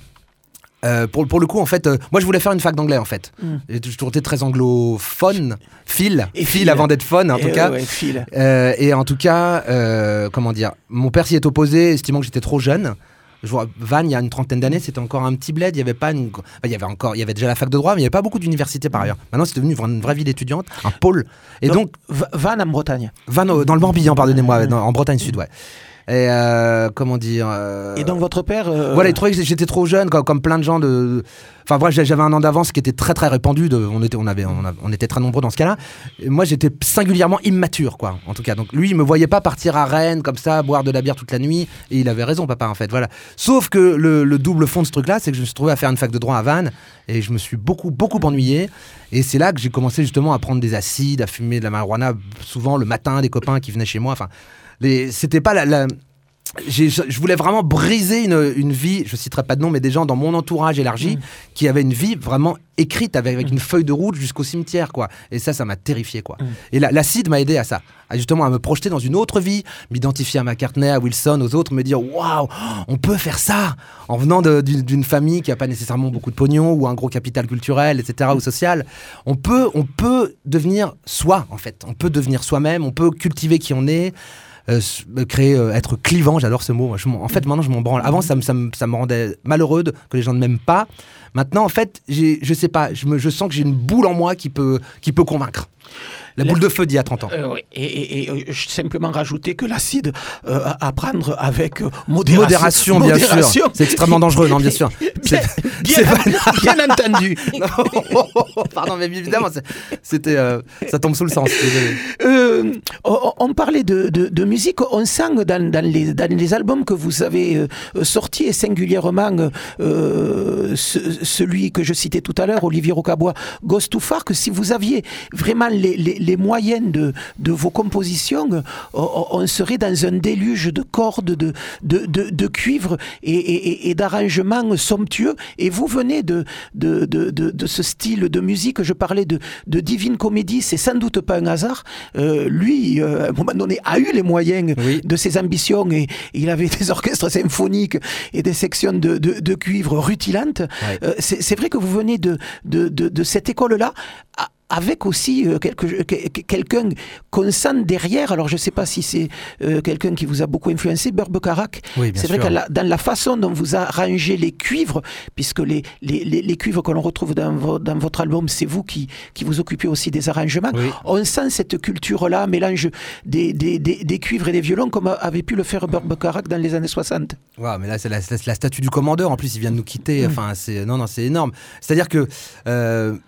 euh, pour, pour le coup en fait euh, moi je voulais faire une fac d'anglais en fait. mm. J'ai toujours été très anglophone, phil et phil avant d'être phone en et tout cas ouais, euh, et en tout cas euh, comment dire, mon père s'y est opposé estimant que j'étais trop jeune. Je vois, Vannes, il y a une trentaine d'années, c'était encore un petit bled. Il y avait pas une... enfin, il y avait encore, il y avait déjà la fac de droit, mais il n'y avait pas beaucoup d'universités par ailleurs. Maintenant, c'est devenu une vraie ville étudiante, un pôle. Et donc, donc Vannes en Bretagne. Vannes dans le Morbihan, pardonnez-moi, dans, en Bretagne Sud, ouais. Et euh, comment dire euh... Et donc votre père euh... Voilà, il trouvait que j'étais trop jeune, comme, comme plein de gens de. Enfin bref, j'avais un an d'avance qui était très très répandu. De... On était, on avait, on, a... on était très nombreux dans ce cas-là. Et moi, j'étais singulièrement immature, quoi. En tout cas, donc lui, il me voyait pas partir à Rennes comme ça, boire de la bière toute la nuit. Et il avait raison, papa, en fait. Voilà. Sauf que le, le double fond de ce truc-là, c'est que je me suis trouvé à faire une fac de droit à Vannes et je me suis beaucoup beaucoup ennuyé. Et c'est là que j'ai commencé justement à prendre des acides, à fumer de la marijuana, souvent le matin, des copains qui venaient chez moi. Enfin, les... c'était pas la... la... J'ai, je voulais vraiment briser une, une vie, je citerai pas de nom, mais des gens dans mon entourage élargi mmh. qui avaient une vie vraiment écrite avec, avec mmh. une feuille de route jusqu'au cimetière, quoi. Et ça, ça m'a terrifié, quoi. Mmh. Et la, l'acide m'a aidé à ça, à justement à me projeter dans une autre vie, m'identifier à McCartney, à Wilson, aux autres, me dire waouh, on peut faire ça en venant de, d'une, d'une famille qui a pas nécessairement beaucoup de pognon ou un gros capital culturel, et cetera, mmh. ou social. On peut, on peut devenir soi, en fait. On peut devenir soi-même, on peut cultiver qui on est. Euh, créer, euh, être clivant, j'adore ce mot. Je en fait, maintenant, je m'en branle. Avant, ça me, ça me, ça me rendait malheureux de, que les gens ne m'aiment pas. Maintenant, en fait, j'ai, je sais pas, je, me, je sens que j'ai une boule en moi qui peut, qui peut convaincre. La boule de feu d'il y a trente ans. Euh, et, et, et, et simplement rajouter que l'acide, euh, à prendre avec modération. Modération, bien modération. sûr. C'est extrêmement dangereux, non, bien sûr. Bien, bien, bien entendu. Non, pardon, mais évidemment, c'est, c'était, euh, ça tombe sous le sens. Euh, on, on parlait de, de, de musique. On sent dans, dans, les, dans les albums que vous avez euh, sortis, et singulièrement euh, ce, celui que je citais tout à l'heure, Olivier Rocabois, Ghost Too Far, que si vous aviez vraiment les, les les moyennes de, de vos compositions, on, on serait dans un déluge de cordes, de, de, de, de cuivre et, et, et d'arrangements somptueux. Et vous venez de, de, de, de, de ce style de musique. Je parlais de, de Divine Comédie, c'est sans doute pas un hasard. Euh, lui, euh, à un moment donné, a eu les moyens oui. de ses ambitions et, et il avait des orchestres symphoniques et des sections de, de, de cuivre rutilantes. Ouais. Euh, c'est, c'est vrai que vous venez de, de, de, de cette école-là. À, avec aussi euh, quelque, que- quelqu'un qu'on sent derrière. Alors je ne sais pas si c'est euh, quelqu'un qui vous a beaucoup influencé, Burt Bacharach. Oui, bien C'est vrai sûr. que la- dans la façon dont vous arrangez les cuivres, puisque les, les, les, les cuivres que l'on retrouve dans, vo- dans votre album, c'est vous qui, qui vous occupez aussi des arrangements. Oui. On sent cette culture-là, mélange des, des, des, des cuivres et des violons, comme avait pu le faire Burt Bacharach dans les années soixante. Ouais, mais là, c'est la, c'est la statue du commandeur. En plus, il vient de nous quitter. Mm. Enfin, c'est non, non, c'est énorme. C'est-à-dire que, euh,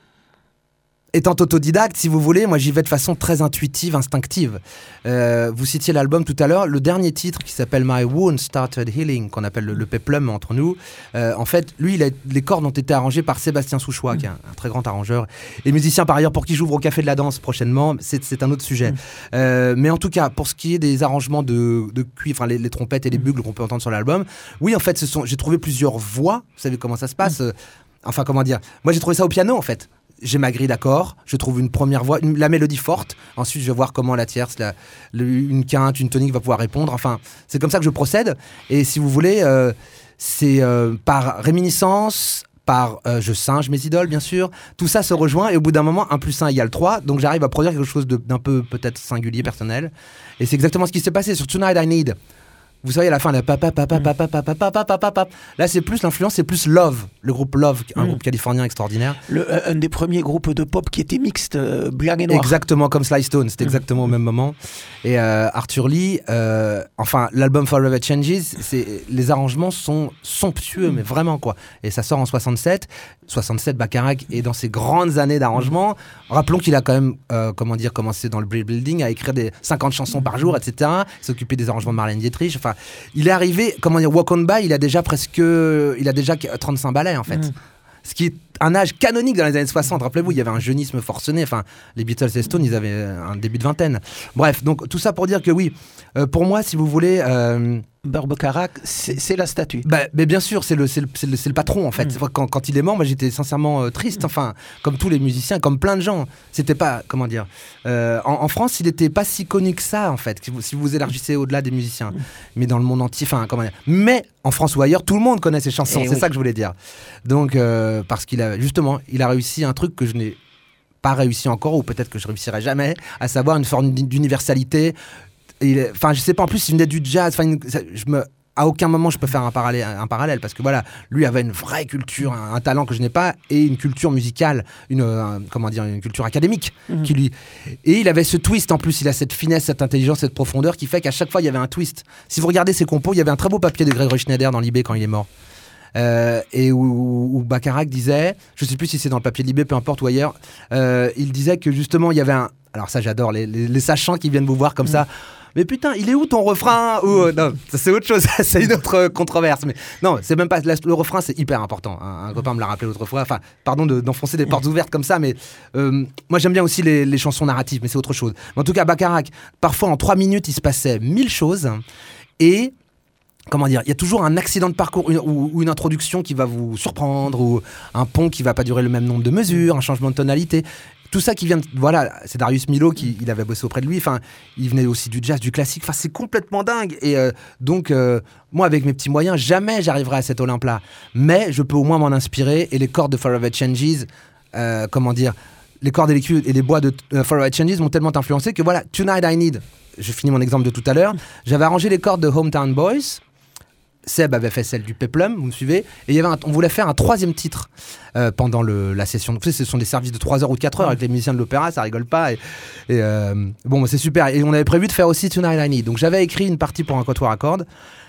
étant autodidacte, si vous voulez, moi, j'y vais de façon très intuitive, instinctive. Euh, vous citiez l'album tout à l'heure. Le dernier titre qui s'appelle My Wound Started Healing, qu'on appelle le, le péplum entre nous. Euh, en fait, lui, il a, les cordes ont été arrangées par Sébastien Souchois, mm. qui est un, un très grand arrangeur et musicien par ailleurs, pour qui j'ouvre au Café de la Danse prochainement. C'est, c'est un autre sujet. Mm. Euh, mais en tout cas, pour ce qui est des arrangements de, de cuivre, enfin, les, les trompettes et les bugles qu'on peut entendre sur l'album, oui, en fait, ce sont, j'ai trouvé plusieurs voix. Vous savez comment ça se passe. Mm. Enfin, comment dire, moi, j'ai trouvé ça au piano, en fait. J'ai ma grille d'accords, je trouve une première voix, une, la mélodie forte. Ensuite, je vais voir comment la tierce, la, le, une quinte, une tonique va pouvoir répondre. Enfin, c'est comme ça que je procède. Et si vous voulez, euh, c'est euh, par réminiscence, par euh, je singe mes idoles, bien sûr. Tout ça se rejoint et au bout d'un moment, un plus un égale trois. Donc, j'arrive à produire quelque chose de, d'un peu peut-être singulier, personnel. Et c'est exactement ce qui s'est passé sur Tonight I Need. Vous savez, à la fin, la papa, papa, papa, papa, papa, papa, papa. Là, c'est plus l'influence, c'est plus Love, le groupe Love, un mm. groupe californien extraordinaire. Le, un des premiers groupes de pop qui était mixte, euh, blanc et noir. Exactement comme Sly Stone, c'était exactement mm. au même moment. Et euh, Arthur Lee, euh, enfin, l'album Forever Changes, c'est, les arrangements sont somptueux, mm. mais vraiment quoi. Et ça sort en soixante-sept. soixante-sept, Bacharach est dans ses grandes années d'arrangement. Rappelons qu'il a quand même, euh, comment dire, commencé dans le Brill Building à écrire des cinquante chansons par jour, et cetera. Il s'occupait des arrangements de Marlène Dietrich. Enfin, il est arrivé, comment dire, Walk On By, il a déjà presque, il a déjà trente-cinq ballets en fait. Mm. Ce qui est un âge canonique dans les années soixante. Rappelez-vous, il y avait un jeunisme forcené. Enfin, les Beatles et Stones, ils avaient un début de vingtaine. Bref, donc tout ça pour dire que oui, euh, pour moi, si vous voulez... Euh, Burt Bacharach, c'est, c'est la statue. Bah, mais bien sûr, c'est le, c'est le, c'est le, c'est le patron en fait. Mm. C'est vrai, quand, quand il est mort, moi j'étais sincèrement euh, triste. Enfin, comme tous les musiciens, comme plein de gens. C'était pas, comment dire. Euh, en, en France, il n'était pas si connu que ça en fait. Si vous, si vous élargissez au-delà des musiciens, mm. mais dans le monde entier, enfin, comment dire. Mais en France ou ailleurs, tout le monde connaît ses chansons. Et c'est oui. ça que je voulais dire. Donc, euh, parce qu'il a justement, il a réussi un truc que je n'ai pas réussi encore, ou peut-être que je réussirai jamais, à savoir une forme d'universalité. Enfin, je sais pas, en plus, il venait du jazz. Enfin, je me, à aucun moment, je peux faire un parallèle, un parallèle parce que voilà, lui avait une vraie culture, un, un talent que je n'ai pas, et une culture musicale, une, un, comment dire, une culture académique. Mm-hmm. Qui lui... Et il avait ce twist, en plus, il a cette finesse, cette intelligence, cette profondeur qui fait qu'à chaque fois, il y avait un twist. Si vous regardez ses compos, il y avait un très beau papier de Gregory Schneider dans Libé quand il est mort. Euh, et où, où Bacharach disait, je ne sais plus si c'est dans le papier de Libé, peu importe, ou ailleurs, euh, il disait que justement, il y avait un... Alors ça, j'adore, les, les, les sachants qui viennent vous voir comme mm. ça. Mais putain, il est où ton refrain? Ou, euh, non, ça, c'est autre chose, c'est une autre euh, controverse. Mais non, c'est même pas la, le refrain, c'est hyper important. Un, un copain me l'a rappelé l'autre fois. Enfin, pardon de, d'enfoncer des portes ouvertes comme ça, mais euh, moi j'aime bien aussi les, les chansons narratives, mais c'est autre chose. Mais en tout cas, Bacharach, parfois en trois minutes, il se passait mille choses et comment dire, il y a toujours un accident de parcours une, ou, ou une introduction qui va vous surprendre ou un pont qui va pas durer le même nombre de mesures, un changement de tonalité. Tout ça qui vient de, voilà, c'est Darius Milhaud qui il avait bossé auprès de lui. Enfin, il venait aussi du jazz, du classique. Enfin, c'est complètement dingue. Et euh, donc, euh, moi, avec mes petits moyens, jamais j'arriverai à cet Olympe-là. Mais je peux au moins m'en inspirer. Et les cordes de Forever Changes, euh, comment dire, les cordes et les, cu- et les bois de uh, Forever Changes m'ont tellement influencé que voilà, Tonight I Need. Je finis mon exemple de tout à l'heure. J'avais arrangé les cordes de Hometown Boys. Seb avait fait celle du Peplum, vous me suivez. Et il y avait un, on voulait faire un troisième titre euh, pendant le, la session. Donc, ce sont des services de trois heures ou de quatre heures avec les musiciens de l'opéra, ça rigole pas. Et, et euh, bon, c'est super. Et on avait prévu de faire aussi Tonight I Need. Donc j'avais écrit une partie pour un quatuor à cordes.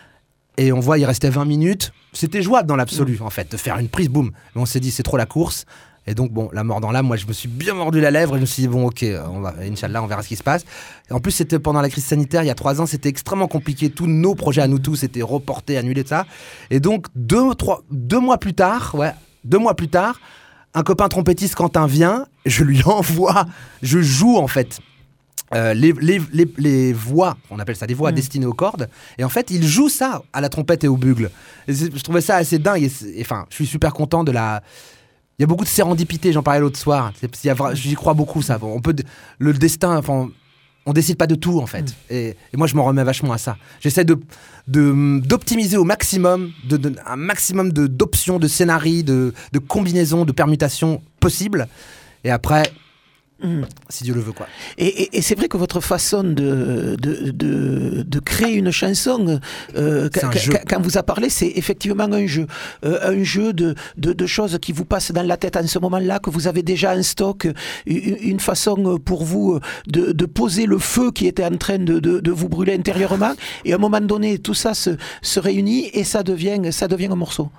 Et on voit, il restait vingt minutes. C'était jouable dans l'absolu, en fait, de faire une prise, boum. Mais on s'est dit, c'est trop la course. Et donc, bon, la mort dans l'âme, moi, je me suis bien mordu la lèvre et je me suis dit, bon, ok, on va, Inch'Allah, on verra ce qui se passe. Et en plus, c'était pendant la crise sanitaire, il y a trois ans, c'était extrêmement compliqué. Tous nos projets à nous tous étaient reportés, annulés, tout ça. Et donc, deux, trois, deux mois plus tard, ouais, deux mois plus tard, un copain trompettiste, Quentin, vient, je lui envoie, je joue, en fait, euh, les, les, les, les voix, on appelle ça des voix mmh. destinées aux cordes. Et en fait, il joue ça à la trompette et au bugle. Et je trouvais ça assez dingue. Et enfin, je suis super content de la... Il y a beaucoup de sérendipité, j'en parlais l'autre soir. C'est, y a, j'y crois beaucoup, ça. On peut, le destin, enfin, on décide pas de tout, en fait. Mm. Et, et moi, je m'en remets vachement à ça. J'essaie de, de, d'optimiser au maximum, de, de, un maximum de, d'options, de scénarios, de, de combinaisons, de permutations possibles. Et après, Mmh. Si Dieu le veut, quoi. Et, et, et c'est vrai que votre façon de, de, de, de créer une chanson, euh, qu- qu- quand vous a parlé, c'est effectivement un jeu. Euh, un jeu de, de, de choses qui vous passent dans la tête en ce moment-là, que vous avez déjà en stock, une, une façon pour vous de, de poser le feu qui était en train de, de, de vous brûler intérieurement. Et à un moment donné, tout ça se, se réunit et ça devient, ça devient un morceau.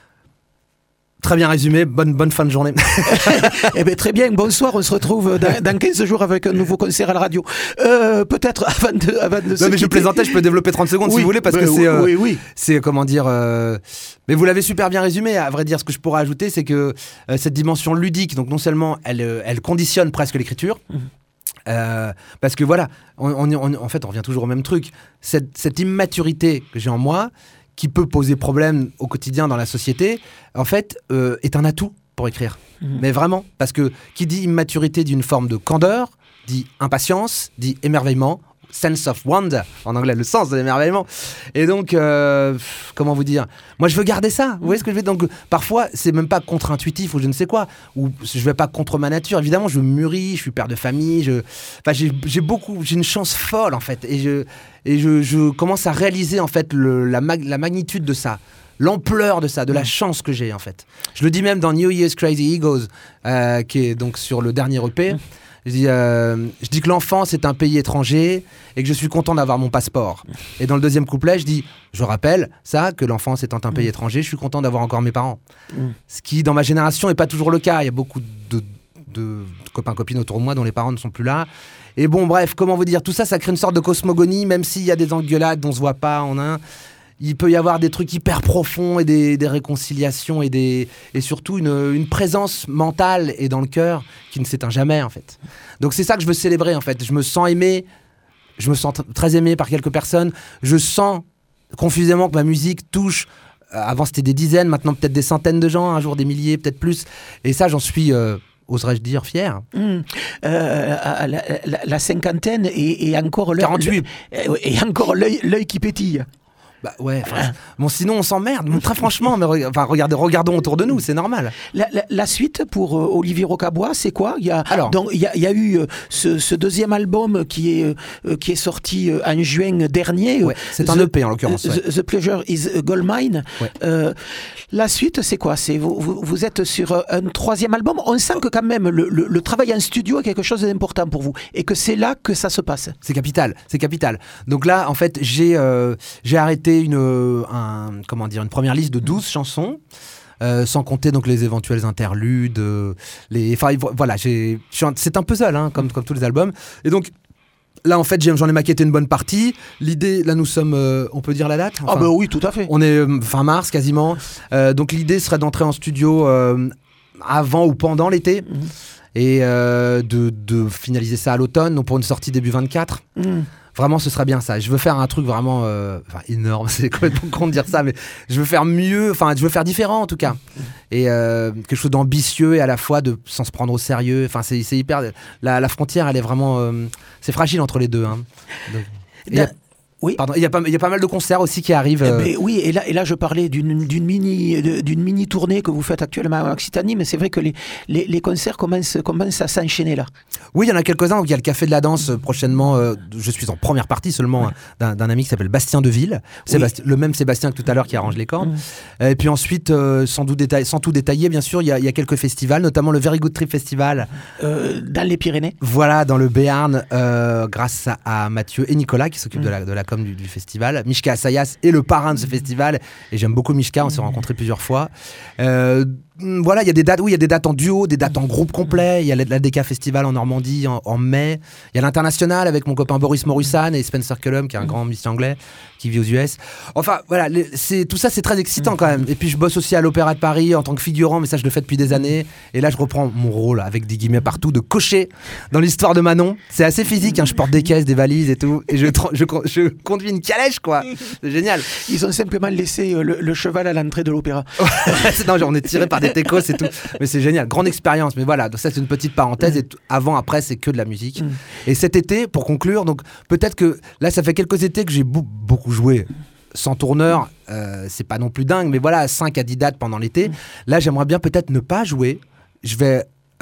Très bien résumé, bonne, bonne fin de journée. Eh bien, très bien, bonsoir, on se retrouve dans, dans quinze jours avec un nouveau concert à la radio. Euh, peut-être avant de, avant de Non mais je plaisantais, je peux développer trente secondes oui, si vous voulez, parce que c'est, euh, oui, oui. c'est comment dire... Euh... Mais vous l'avez super bien résumé, à vrai dire, ce que je pourrais ajouter, c'est que euh, cette dimension ludique, donc non seulement elle, euh, elle conditionne presque l'écriture, mmh. Euh, parce que voilà, on, on, on, en fait on revient toujours au même truc, cette, cette immaturité que j'ai en moi, qui peut poser problème au quotidien dans la société, en fait, euh, est un atout pour écrire. Mmh. Mais vraiment, parce que qui dit immaturité dit une forme de candeur, dit impatience, dit émerveillement, sense of wonder, en anglais, le sens de l'émerveillement. Et donc, euh, comment vous dire ? Moi, je veux garder ça. Vous voyez ce que je veux dire ? Donc, parfois, c'est même pas contre-intuitif ou je ne sais quoi. Ou je vais pas contre ma nature. Évidemment, je mûris, je suis père de famille. Je... Enfin, j'ai, j'ai beaucoup, j'ai une chance folle, en fait. Et je, et je, je commence à réaliser, en fait, le, la, mag- la magnitude de ça. L'ampleur de ça, de la chance que j'ai, en fait. Je le dis même dans New Year's Crazy Egos, euh, qui est donc sur le dernier E P. Je dis, euh, je dis que l'enfance est un pays étranger et que je suis content d'avoir mon passeport. Et dans le deuxième couplet, je dis, je rappelle ça, que l'enfance étant un pays étranger, je suis content d'avoir encore mes parents. Mm. Ce qui, dans ma génération, n'est pas toujours le cas. Il y a beaucoup de, de copains, copines autour de moi dont les parents ne sont plus là. Et bon, bref, comment vous dire, tout ça, ça crée une sorte de cosmogonie, même s'il y a des engueulades dont on ne se voit pas en un. Il peut y avoir des trucs hyper profonds et des, des réconciliations et, des, et surtout une, une présence mentale et dans le cœur qui ne s'éteint jamais, en fait. Donc c'est ça que je veux célébrer, en fait. Je me sens aimé, je me sens t- très aimé par quelques personnes. Je sens confusément que ma musique touche, euh, avant c'était des dizaines, maintenant peut-être des centaines de gens, un jour des milliers, peut-être plus. Et ça, j'en suis... Euh, oserais-je dire, fier. Mmh. Euh, la, la, la cinquantaine et, et encore l'œil, quarante-huit. Et encore l'œil, l'œil qui pétille. Bah ouais, bon sinon on s'emmerde, très franchement, mais re- enfin, regardez, regardons autour de nous, c'est normal. La, la, la suite pour euh, Olivier Rocabois, c'est quoi ? Il y a, Alors, donc il y a, il y a eu euh, ce, ce deuxième album qui est, euh, qui est sorti euh, en juin dernier. Ouais, c'est un The, E P en l'occurrence. Ouais. The, The Pleasure is a Gold Mine. Ouais. Euh, la suite, c'est quoi ? C'est vous, vous, vous êtes sur un troisième album. On sent que quand même le, le, le travail en studio est quelque chose d'important pour vous et que c'est là que ça se passe. C'est capital, c'est capital. Donc là, en fait, j'ai euh, j'ai arrêté une un, comment dire une première liste de douze chansons. Euh, sans compter donc les éventuels interludes, euh, les, enfin voilà, j'ai, un, c'est un puzzle hein, comme, comme tous les albums. Et donc là en fait j'ai, j'en ai maquetté une bonne partie. L'idée, là nous sommes, euh, on peut dire la date ? Enfin, ah bah oui, tout à fait. On est euh, fin mars quasiment. Euh, donc l'idée serait d'entrer en studio euh, avant ou pendant l'été. Mmh. Et euh, de, de finaliser ça à l'automne, donc pour une sortie début vingt-quatre. Mmh. Vraiment, ce serait bien ça. Je veux faire un truc vraiment euh, énorme, c'est complètement con de dire ça, mais je veux faire mieux, enfin, je veux faire différent en tout cas. Et euh, quelque chose d'ambitieux et à la fois de, sans se prendre au sérieux. Enfin, c'est, c'est hyper. La, la frontière, elle est vraiment. Euh, c'est fragile entre les deux. Hein. Donc, et da- Oui. Pardon, il y a pas, il y a pas mal de concerts aussi qui arrivent. Euh... Eh ben, oui, et là, et là je parlais d'une, d'une, mini, d'une mini tournée que vous faites actuellement en Occitanie, mais c'est vrai que les, les, les concerts commencent, commencent à s'enchaîner là. Oui, il y en a quelques-uns. Il y a le Café de la Danse euh, prochainement. Euh, je suis en première partie seulement ouais. hein, d'un, d'un ami qui s'appelle Bastien Deville. Sébasti- oui. Le même Sébastien que tout à l'heure qui arrange les cordes. Mmh. Et puis ensuite, euh, sans, doute détail, sans tout détailler, bien sûr, il y, a, il y a quelques festivals, notamment le Very Good Trip Festival. Euh, dans les Pyrénées. Voilà, dans le Béarn, euh, grâce à, à Mathieu et Nicolas qui s'occupent mmh. de, la, de la com du, du festival. Mishka Assayas est le parrain de ce festival et j'aime beaucoup Mishka, on s'est rencontrés plusieurs fois. Euh, voilà, il y a des dates, oui, il y a des dates en duo, des dates en groupe complet. Il y a l'A D K Festival en Normandie en, en mai. Il y a l'international avec mon copain Boris Morusan et Spencer Cullum, qui est un grand musicien anglais qui vit aux U S. Enfin, voilà, les, c'est, tout ça, c'est très excitant quand même. Et puis, je bosse aussi à l'Opéra de Paris en tant que figurant, mais ça, je le fais depuis des années. Et là, je reprends mon rôle, avec des guillemets partout, de cocher dans l'histoire de Manon. C'est assez physique, hein, je porte des caisses, des valises et tout. Et je, je, je, je conduis une calèche, quoi. C'est génial. Ils ont simplement laissé le, le cheval à l'entrée de l'opéra. Non, genre, on est tiré par des techos et tout. Mais c'est génial, grande expérience. Mais voilà, donc ça, c'est une petite parenthèse. Et t- avant, après, c'est que de la musique. Mm. Et cet été, pour conclure, donc peut-être que là, ça fait quelques étés que j'ai bo- beaucoup joué. Sans tourneur, euh, c'est pas non plus dingue, mais voilà, cinq à dix dates pendant l'été. Là, j'aimerais bien peut-être ne pas jouer. Je vais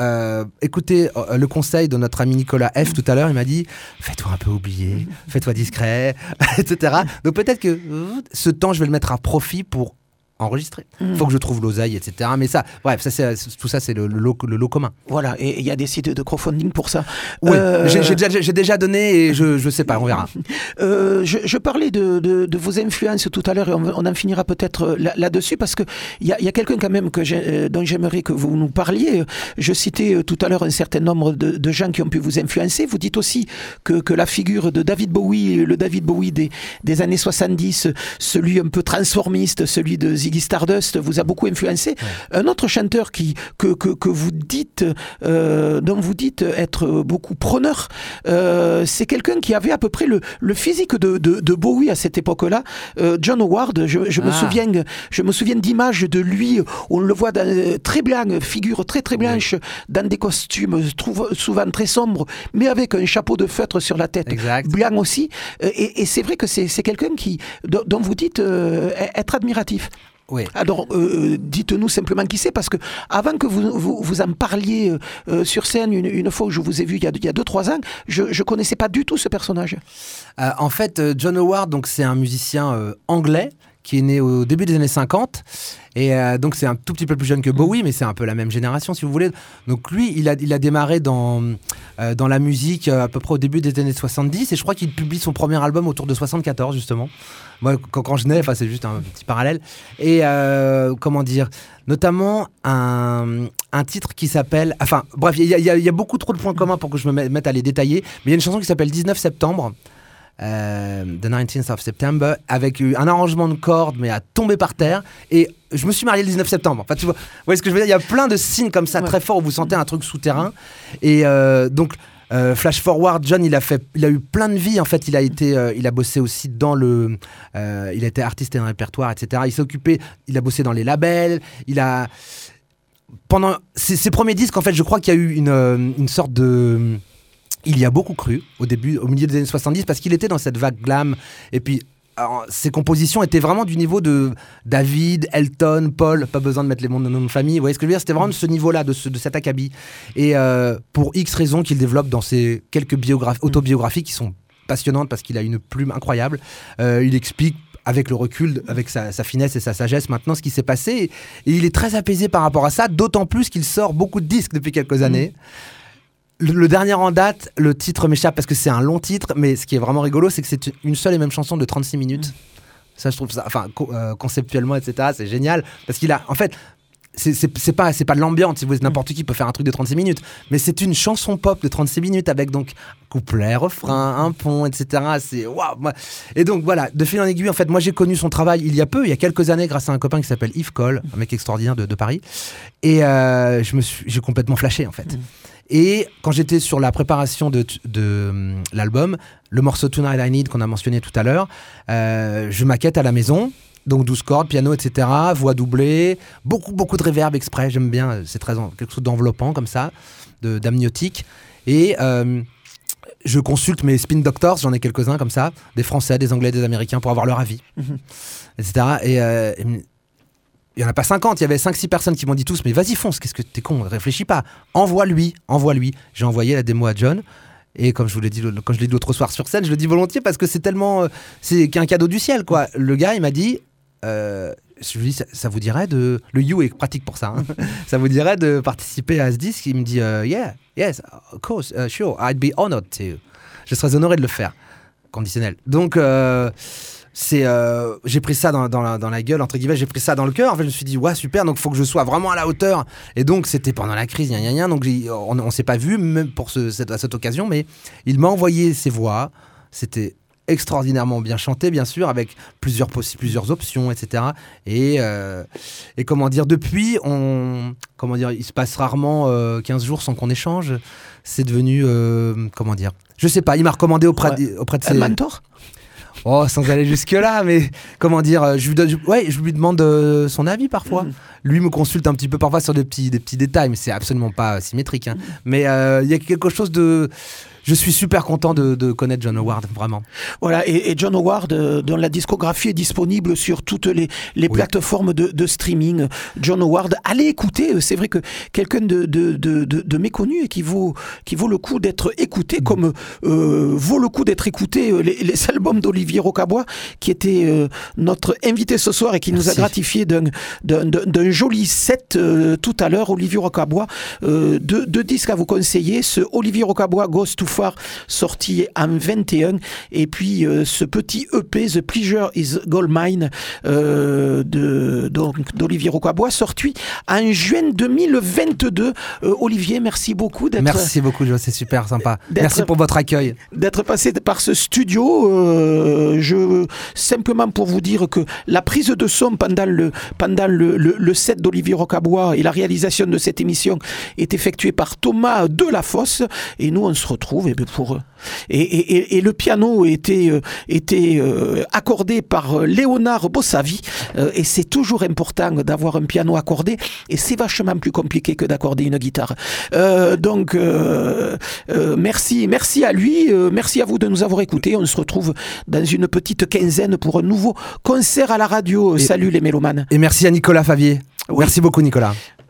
euh, écouté euh, le conseil de notre ami Nicolas F tout à l'heure. Il m'a dit fais-toi un peu oublier, fais-toi discret, et cetera. Donc peut-être que euh, ce temps, je vais le mettre à profit pour enregistrer. Il mmh. faut que je trouve l'oseille, et cetera. Mais ça, bref, ça, c'est, tout ça, c'est le, le, lot, le lot commun. Voilà, et il y a des sites de crowdfunding pour ça. Oui, euh... j'ai, j'ai, déjà, j'ai déjà donné et je ne sais pas, on verra. Euh, je, je parlais de, de, de vos influences tout à l'heure et on, on en finira peut-être là, là-dessus parce qu'il y a, y a quelqu'un quand même que j'ai, dont j'aimerais que vous nous parliez. Je citais tout à l'heure un certain nombre de, de gens qui ont pu vous influencer. Vous dites aussi que, que la figure de David Bowie, le David Bowie des, des années soixante-dix, celui un peu transformiste, celui de Ziggy Stardust vous a beaucoup influencé. Ouais. Un autre chanteur qui, que, que, que vous dites, euh, dont vous dites être beaucoup preneur, euh, c'est quelqu'un qui avait à peu près le, le physique de, de, de Bowie à cette époque-là. Euh, John Howard, je, je, ah. me souviens, je me souviens d'images de lui, on le voit dans, très blanc, figure très très blanche, oui. dans des costumes trouve, souvent très sombres, mais avec un chapeau de feutre sur la tête, exact. Blanc aussi. Et, et c'est vrai que c'est, c'est quelqu'un qui, dont vous dites euh, être admiratif. Oui. Alors, euh, dites-nous simplement qui c'est, parce que avant que vous, vous, vous en parliez euh, sur scène, une, une fois où je vous ai vu il y a, il y a deux trois ans, je ne connaissais pas du tout ce personnage. Euh, en fait, John Howard, donc, c'est un musicien euh, anglais qui est né au début des années cinquante. Et euh, donc, c'est un tout petit peu plus jeune que Bowie, mais c'est un peu la même génération, si vous voulez. Donc, lui, il a, il a démarré dans, euh, dans la musique euh, à peu près au début des années soixante-dix. Et je crois qu'il publie son premier album autour de soixante-quatorze, justement. Moi, quand, quand je nais, c'est juste un petit parallèle. Et euh, comment dire, notamment un, un titre qui s'appelle... Enfin, bref, il y, y, y a beaucoup trop de points communs pour que je me mette à les détailler. Mais il y a une chanson qui s'appelle dix-neuf septembre. Euh, The nineteenth of September, avec un arrangement de cordes mais à tomber par terre, et je me suis marié le dix-neuf septembre. Enfin, tu vois, vous voyez ce que je veux dire, il y a plein de signes comme ça, ouais. très forts, où vous sentez un truc souterrain. Et euh, donc euh, flash forward, John, il a fait, il a eu plein de vies en fait. Il a été, euh, il a bossé aussi dans le, euh, il a été artiste et dans le répertoire, et cetera. Il s'est occupé, il a bossé dans les labels, il a pendant ses, ses premiers disques en fait, je crois qu'il y a eu une, une sorte de il y a beaucoup cru au début, au milieu des années soixante-dix, parce qu'il était dans cette vague glam. Et puis, alors, ses compositions étaient vraiment du niveau de David, Elton, Paul. Pas besoin de mettre les noms de famille. Vous voyez ce que je veux dire ? C'était vraiment de ce niveau-là, de, ce, de cet acabit. Et euh, pour X raisons qu'il développe dans ses quelques biographies, autobiographies qui sont passionnantes parce qu'il a une plume incroyable. Euh, il explique avec le recul, avec sa, sa finesse et sa sagesse maintenant ce qui s'est passé. Et, et il est très apaisé par rapport à ça, d'autant plus qu'il sort beaucoup de disques depuis quelques années. Mmh. Le, le dernier en date, le titre m'échappe parce que c'est un long titre, mais ce qui est vraiment rigolo, c'est que c'est une seule et même chanson de trente-six minutes. Mmh. Ça, je trouve ça, enfin, co- euh, conceptuellement, et cetera, c'est génial. Parce qu'il a, en fait, c'est, c'est, c'est, pas, c'est pas de l'ambiance, si vous voulez, n'importe qui peut faire un truc de trente-six minutes, mais c'est une chanson pop de trente-six minutes avec donc couplet, refrain, un pont, et cetera. C'est waouh! Et donc voilà, de fil en aiguille, en fait, moi j'ai connu son travail il y a peu, il y a quelques années, grâce à un copain qui s'appelle Yves Cole, un mec extraordinaire de, de Paris, et euh, je me suis, j'ai complètement flashé en fait. Mmh. Et quand j'étais sur la préparation de, de, de l'album, le morceau Tonight I Need qu'on a mentionné tout à l'heure, euh, je maquette à la maison, donc douze cordes, piano, et cetera, voix doublée, beaucoup, beaucoup de reverb exprès, j'aime bien, c'est très quelque chose d'enveloppant comme ça, de, d'amniotique. Et euh, je consulte mes spin doctors, j'en ai quelques-uns comme ça, des Français, des Anglais, des Américains, pour avoir leur avis, mm-hmm. et cetera. Et... Euh, et il n'y en a pas cinquante, il y avait cinq six personnes qui m'ont dit tous, mais vas-y fonce, qu'est-ce que t'es con, réfléchis pas, envoie-lui, envoie-lui. J'ai envoyé la démo à John, et comme je vous l'ai dit, quand je l'ai dit l'autre soir sur scène, je le dis volontiers parce que c'est tellement, euh, c'est qu'un cadeau du ciel, quoi. Le gars, il m'a dit, euh, je lui dis, ça, ça vous dirait de, le You est pratique pour ça, hein. Ça vous dirait de participer à ce disque? Il me dit, uh, yeah, yes, of course, uh, sure, I'd be honored to. Je serais honoré de le faire, conditionnel. Donc, euh, c'est euh, j'ai pris ça dans, dans, la, dans la gueule, entre guillemets, j'ai pris ça dans le cœur. En fait, je me suis dit ouais, super, donc il faut que je sois vraiment à la hauteur. Et donc c'était pendant la crise, gna, gna, gna, donc j'ai, on, on s'est pas vu même pour ce, cette, à cette occasion, mais il m'a envoyé ses voix. C'était extraordinairement bien chanté, bien sûr, avec plusieurs possi- plusieurs options, et cetera. Et euh, et comment dire, depuis, on comment dire, il se passe rarement euh, quinze jours sans qu'on échange. C'est devenu euh, comment dire, je sais pas. Il m'a recommandé auprès ouais. de, auprès de ses un mentor. Oh, sans aller jusque-là, mais comment dire, je lui, donne, je, ouais, je lui demande euh, son avis parfois. Mmh. Lui me consulte un petit peu parfois sur des petits, des petits détails, mais c'est absolument pas symétrique. Hein. Mmh. Mais il euh, y a quelque chose de... je suis super content de, de connaître John Howard, vraiment. Voilà, et, et John Howard, euh, dont la discographie est disponible sur toutes les, les oui. plateformes de, de streaming. John Howard, allez écouter, c'est vrai que quelqu'un de, de, de, de, de méconnu et qui vaut, qui vaut le coup d'être écouté, mmh. comme euh, vaut le coup d'être écouté les, les albums d'Olivier Rocabois, qui était euh, notre invité ce soir et qui Merci. nous a gratifié d'un, d'un, d'un joli set euh, tout à l'heure. Olivier Rocabois, euh, deux, deux disques à vous conseiller, ce Olivier Rocabois Goes Too Far, sorti en vingt et un, et puis euh, ce petit E P The Pleasure is Gold Mine euh, de, donc, d'Olivier Rocabois, sorti en juin deux mille vingt-deux. Euh, Olivier, merci beaucoup d'être... Merci beaucoup, Joe, c'est super sympa. Merci pour votre accueil. D'être passé par ce studio. Euh, je, simplement pour vous dire que la prise de son pendant le, pendant le, le, le set d'Olivier Rocabois et la réalisation de cette émission est effectuée par Thomas Delafosse, et nous on se retrouve et pour... Et, et, et le piano était, était euh, accordé par Léonard Bossavi, euh, et c'est toujours important d'avoir un piano accordé, et c'est vachement plus compliqué que d'accorder une guitare. Euh, donc euh, euh, merci, merci à lui, euh, merci à vous de nous avoir écoutés. On se retrouve dans une petite quinzaine pour un nouveau concert à la radio. Et, Salut les mélomanes. Et merci à Nicolas Favier. Oui. Merci beaucoup Nicolas.